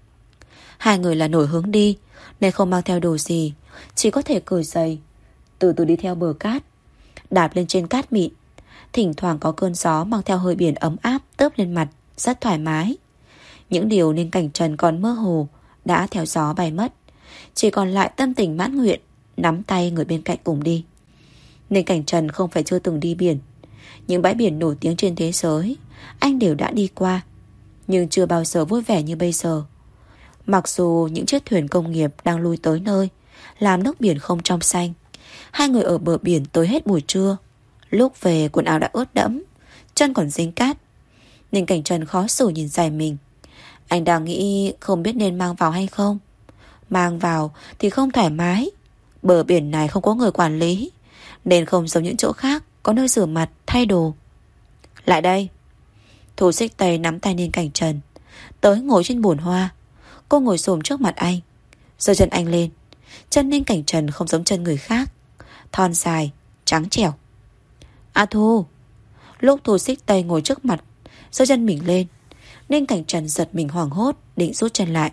Hai người là nổi hướng đi nên không mang theo đồ gì, chỉ có thể cởi giày, từ từ đi theo bờ cát, đạp lên trên cát mịn. Thỉnh thoảng có cơn gió mang theo hơi biển ấm áp tớp lên mặt, rất thoải mái. Những điều Ninh Cảnh Trần còn mơ hồ đã theo gió bay mất, chỉ còn lại tâm tình mãn nguyện, nắm tay người bên cạnh cùng đi. Ninh Cảnh Trần không phải chưa từng đi biển, những bãi biển nổi tiếng trên thế giới anh đều đã đi qua, nhưng chưa bao giờ vui vẻ như bây giờ. Mặc dù những chiếc thuyền công nghiệp đang lui tới nơi, làm nước biển không trong xanh. Hai người ở bờ biển tới hết buổi trưa. Lúc về quần áo đã ướt đẫm, chân còn dính cát. Ninh Cảnh Trần khó xử nhìn giày mình. Anh đang nghĩ không biết nên mang vào hay không. Mang vào thì không thoải mái. Bờ biển này không có người quản lý, nên không giống những chỗ khác có nơi rửa mặt, thay đồ. Lại đây. Thu Xích Tây nắm tay Ninh Cảnh Trần tới ngồi trên bồn hoa. Cô ngồi xổm trước mặt anh, giơ chân anh lên. Chân Ninh Cảnh Trần không giống chân người khác, thon dài, trắng trẻo. A Thu. Lúc Thu Xích Tây ngồi trước mặt, giơ chân mình lên, Ninh Cảnh Trần giật mình hoảng hốt, định rút chân lại.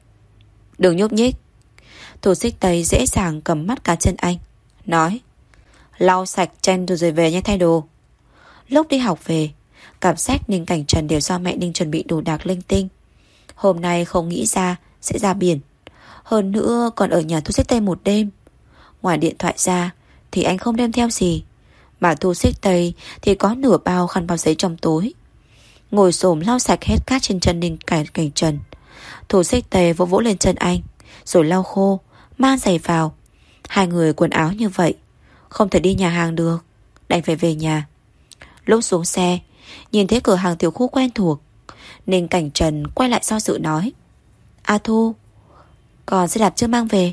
Đừng nhúc nhích. Thu Xích Tây dễ dàng cầm mắt cá chân anh, nói. Lau sạch chân rồi về nhé thay đồ. Lúc đi học về, cặp sách Ninh Cảnh Trần đều do mẹ Ninh chuẩn bị đồ đạc linh tinh. Hôm nay không nghĩ ra sẽ ra biển, hơn nữa còn ở nhà Thu Xích Tây một đêm. Ngoài điện thoại ra thì anh không đem theo gì, mà Thu Xích Tây thì có nửa bao khăn bao giấy trong túi. Ngồi xổm lau sạch hết cát trên chân Ninh Cảnh Trần. Thu Xích Tây vỗ vỗ lên chân anh, rồi lau khô, mang giày vào. Hai người quần áo như vậy, không thể đi nhà hàng được, đành phải về nhà. Lúc xuống xe, nhìn thấy cửa hàng tiểu khu quen thuộc, Ninh Cảnh Trần quay lại do dự nói. A Thu, còn xe đạp chưa mang về?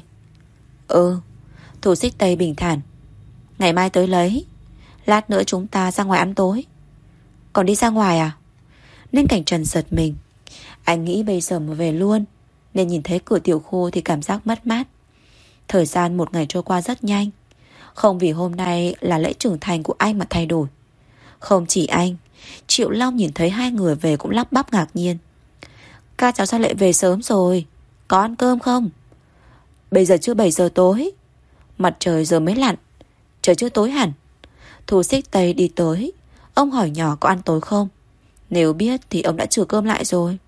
Ừ. Thu Xích Tây bình thản. Ngày mai tới lấy, lát nữa chúng ta ra ngoài ăn tối. Còn đi ra ngoài à? Ninh Cảnh Trần giật mình. Anh nghĩ bây giờ mà về luôn, nên nhìn thấy cửa tiểu khu thì cảm giác mất mát. Thời gian một ngày trôi qua rất nhanh. Không vì hôm nay là lễ trưởng thành của anh mà thay đổi. Không chỉ anh, Triệu Long nhìn thấy hai người về cũng lắp bắp ngạc nhiên. Ca cháu sao lại về sớm rồi? Có ăn cơm không? Bây giờ chưa 7 giờ tối, mặt trời giờ mới lặn, trời chưa tối hẳn. Thu Xích Tây đi tới, ông hỏi nhỏ có ăn tối không. Nếu biết thì ông đã trừ cơm lại rồi.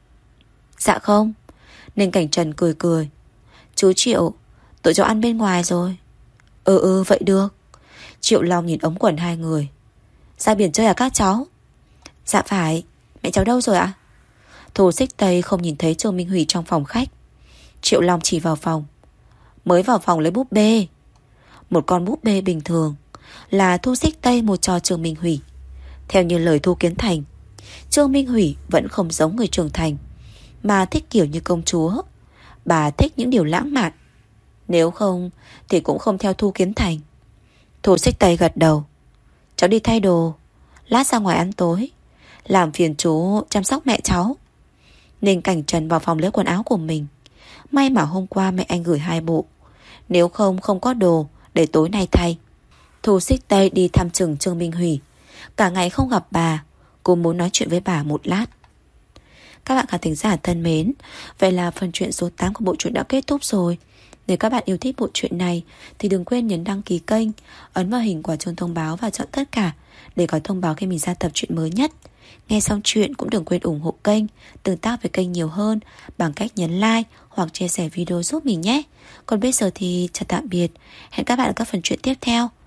Dạ không. Ninh Cảnh Trần cười cười. Chú Triệu, tụi cháu ăn bên ngoài rồi. Vậy được. Triệu Long nhìn ống quần hai người. Ra biển chơi à các cháu? Dạ phải. Mẹ cháu đâu rồi ạ? Thu Xích Tây không nhìn thấy Trương Minh Hủy trong phòng khách. Triệu Long chỉ vào phòng. Mới vào phòng lấy búp bê. Một con búp bê bình thường, là Thu Xích Tây một cho Trương Minh Hủy. Theo như lời Thu Kiến Thành, Trương Minh Hủy vẫn không giống người trưởng thành, mà thích kiểu như công chúa. Bà thích những điều lãng mạn. Nếu không thì cũng không theo Thu Kiến Thành. Thu Xích Tây gật đầu. Cháu đi thay đồ, lát ra ngoài ăn tối. Làm phiền chú chăm sóc mẹ cháu. Ninh Cảnh Trần vào phòng lấy quần áo của mình. May mà hôm qua mẹ anh gửi 2 bộ, nếu không không có đồ để tối nay thay. Thu Xích Tây đi thăm chừng Trương Minh Hủy. Cả ngày không gặp bà, cô muốn nói chuyện với bà một lát. Các bạn khán thính giả thân mến, vậy là phần truyện số 8 của bộ truyện đã kết thúc rồi. Nếu các bạn yêu thích bộ truyện này thì đừng quên nhấn đăng ký kênh, ấn vào hình quả chuông thông báo và chọn tất cả để có thông báo khi mình ra tập truyện mới nhất. Nghe xong chuyện cũng đừng quên ủng hộ kênh, tương tác với kênh nhiều hơn bằng cách nhấn like hoặc chia sẻ video giúp mình nhé. Còn bây giờ thì chào tạm biệt, hẹn các bạn ở các phần truyện tiếp theo.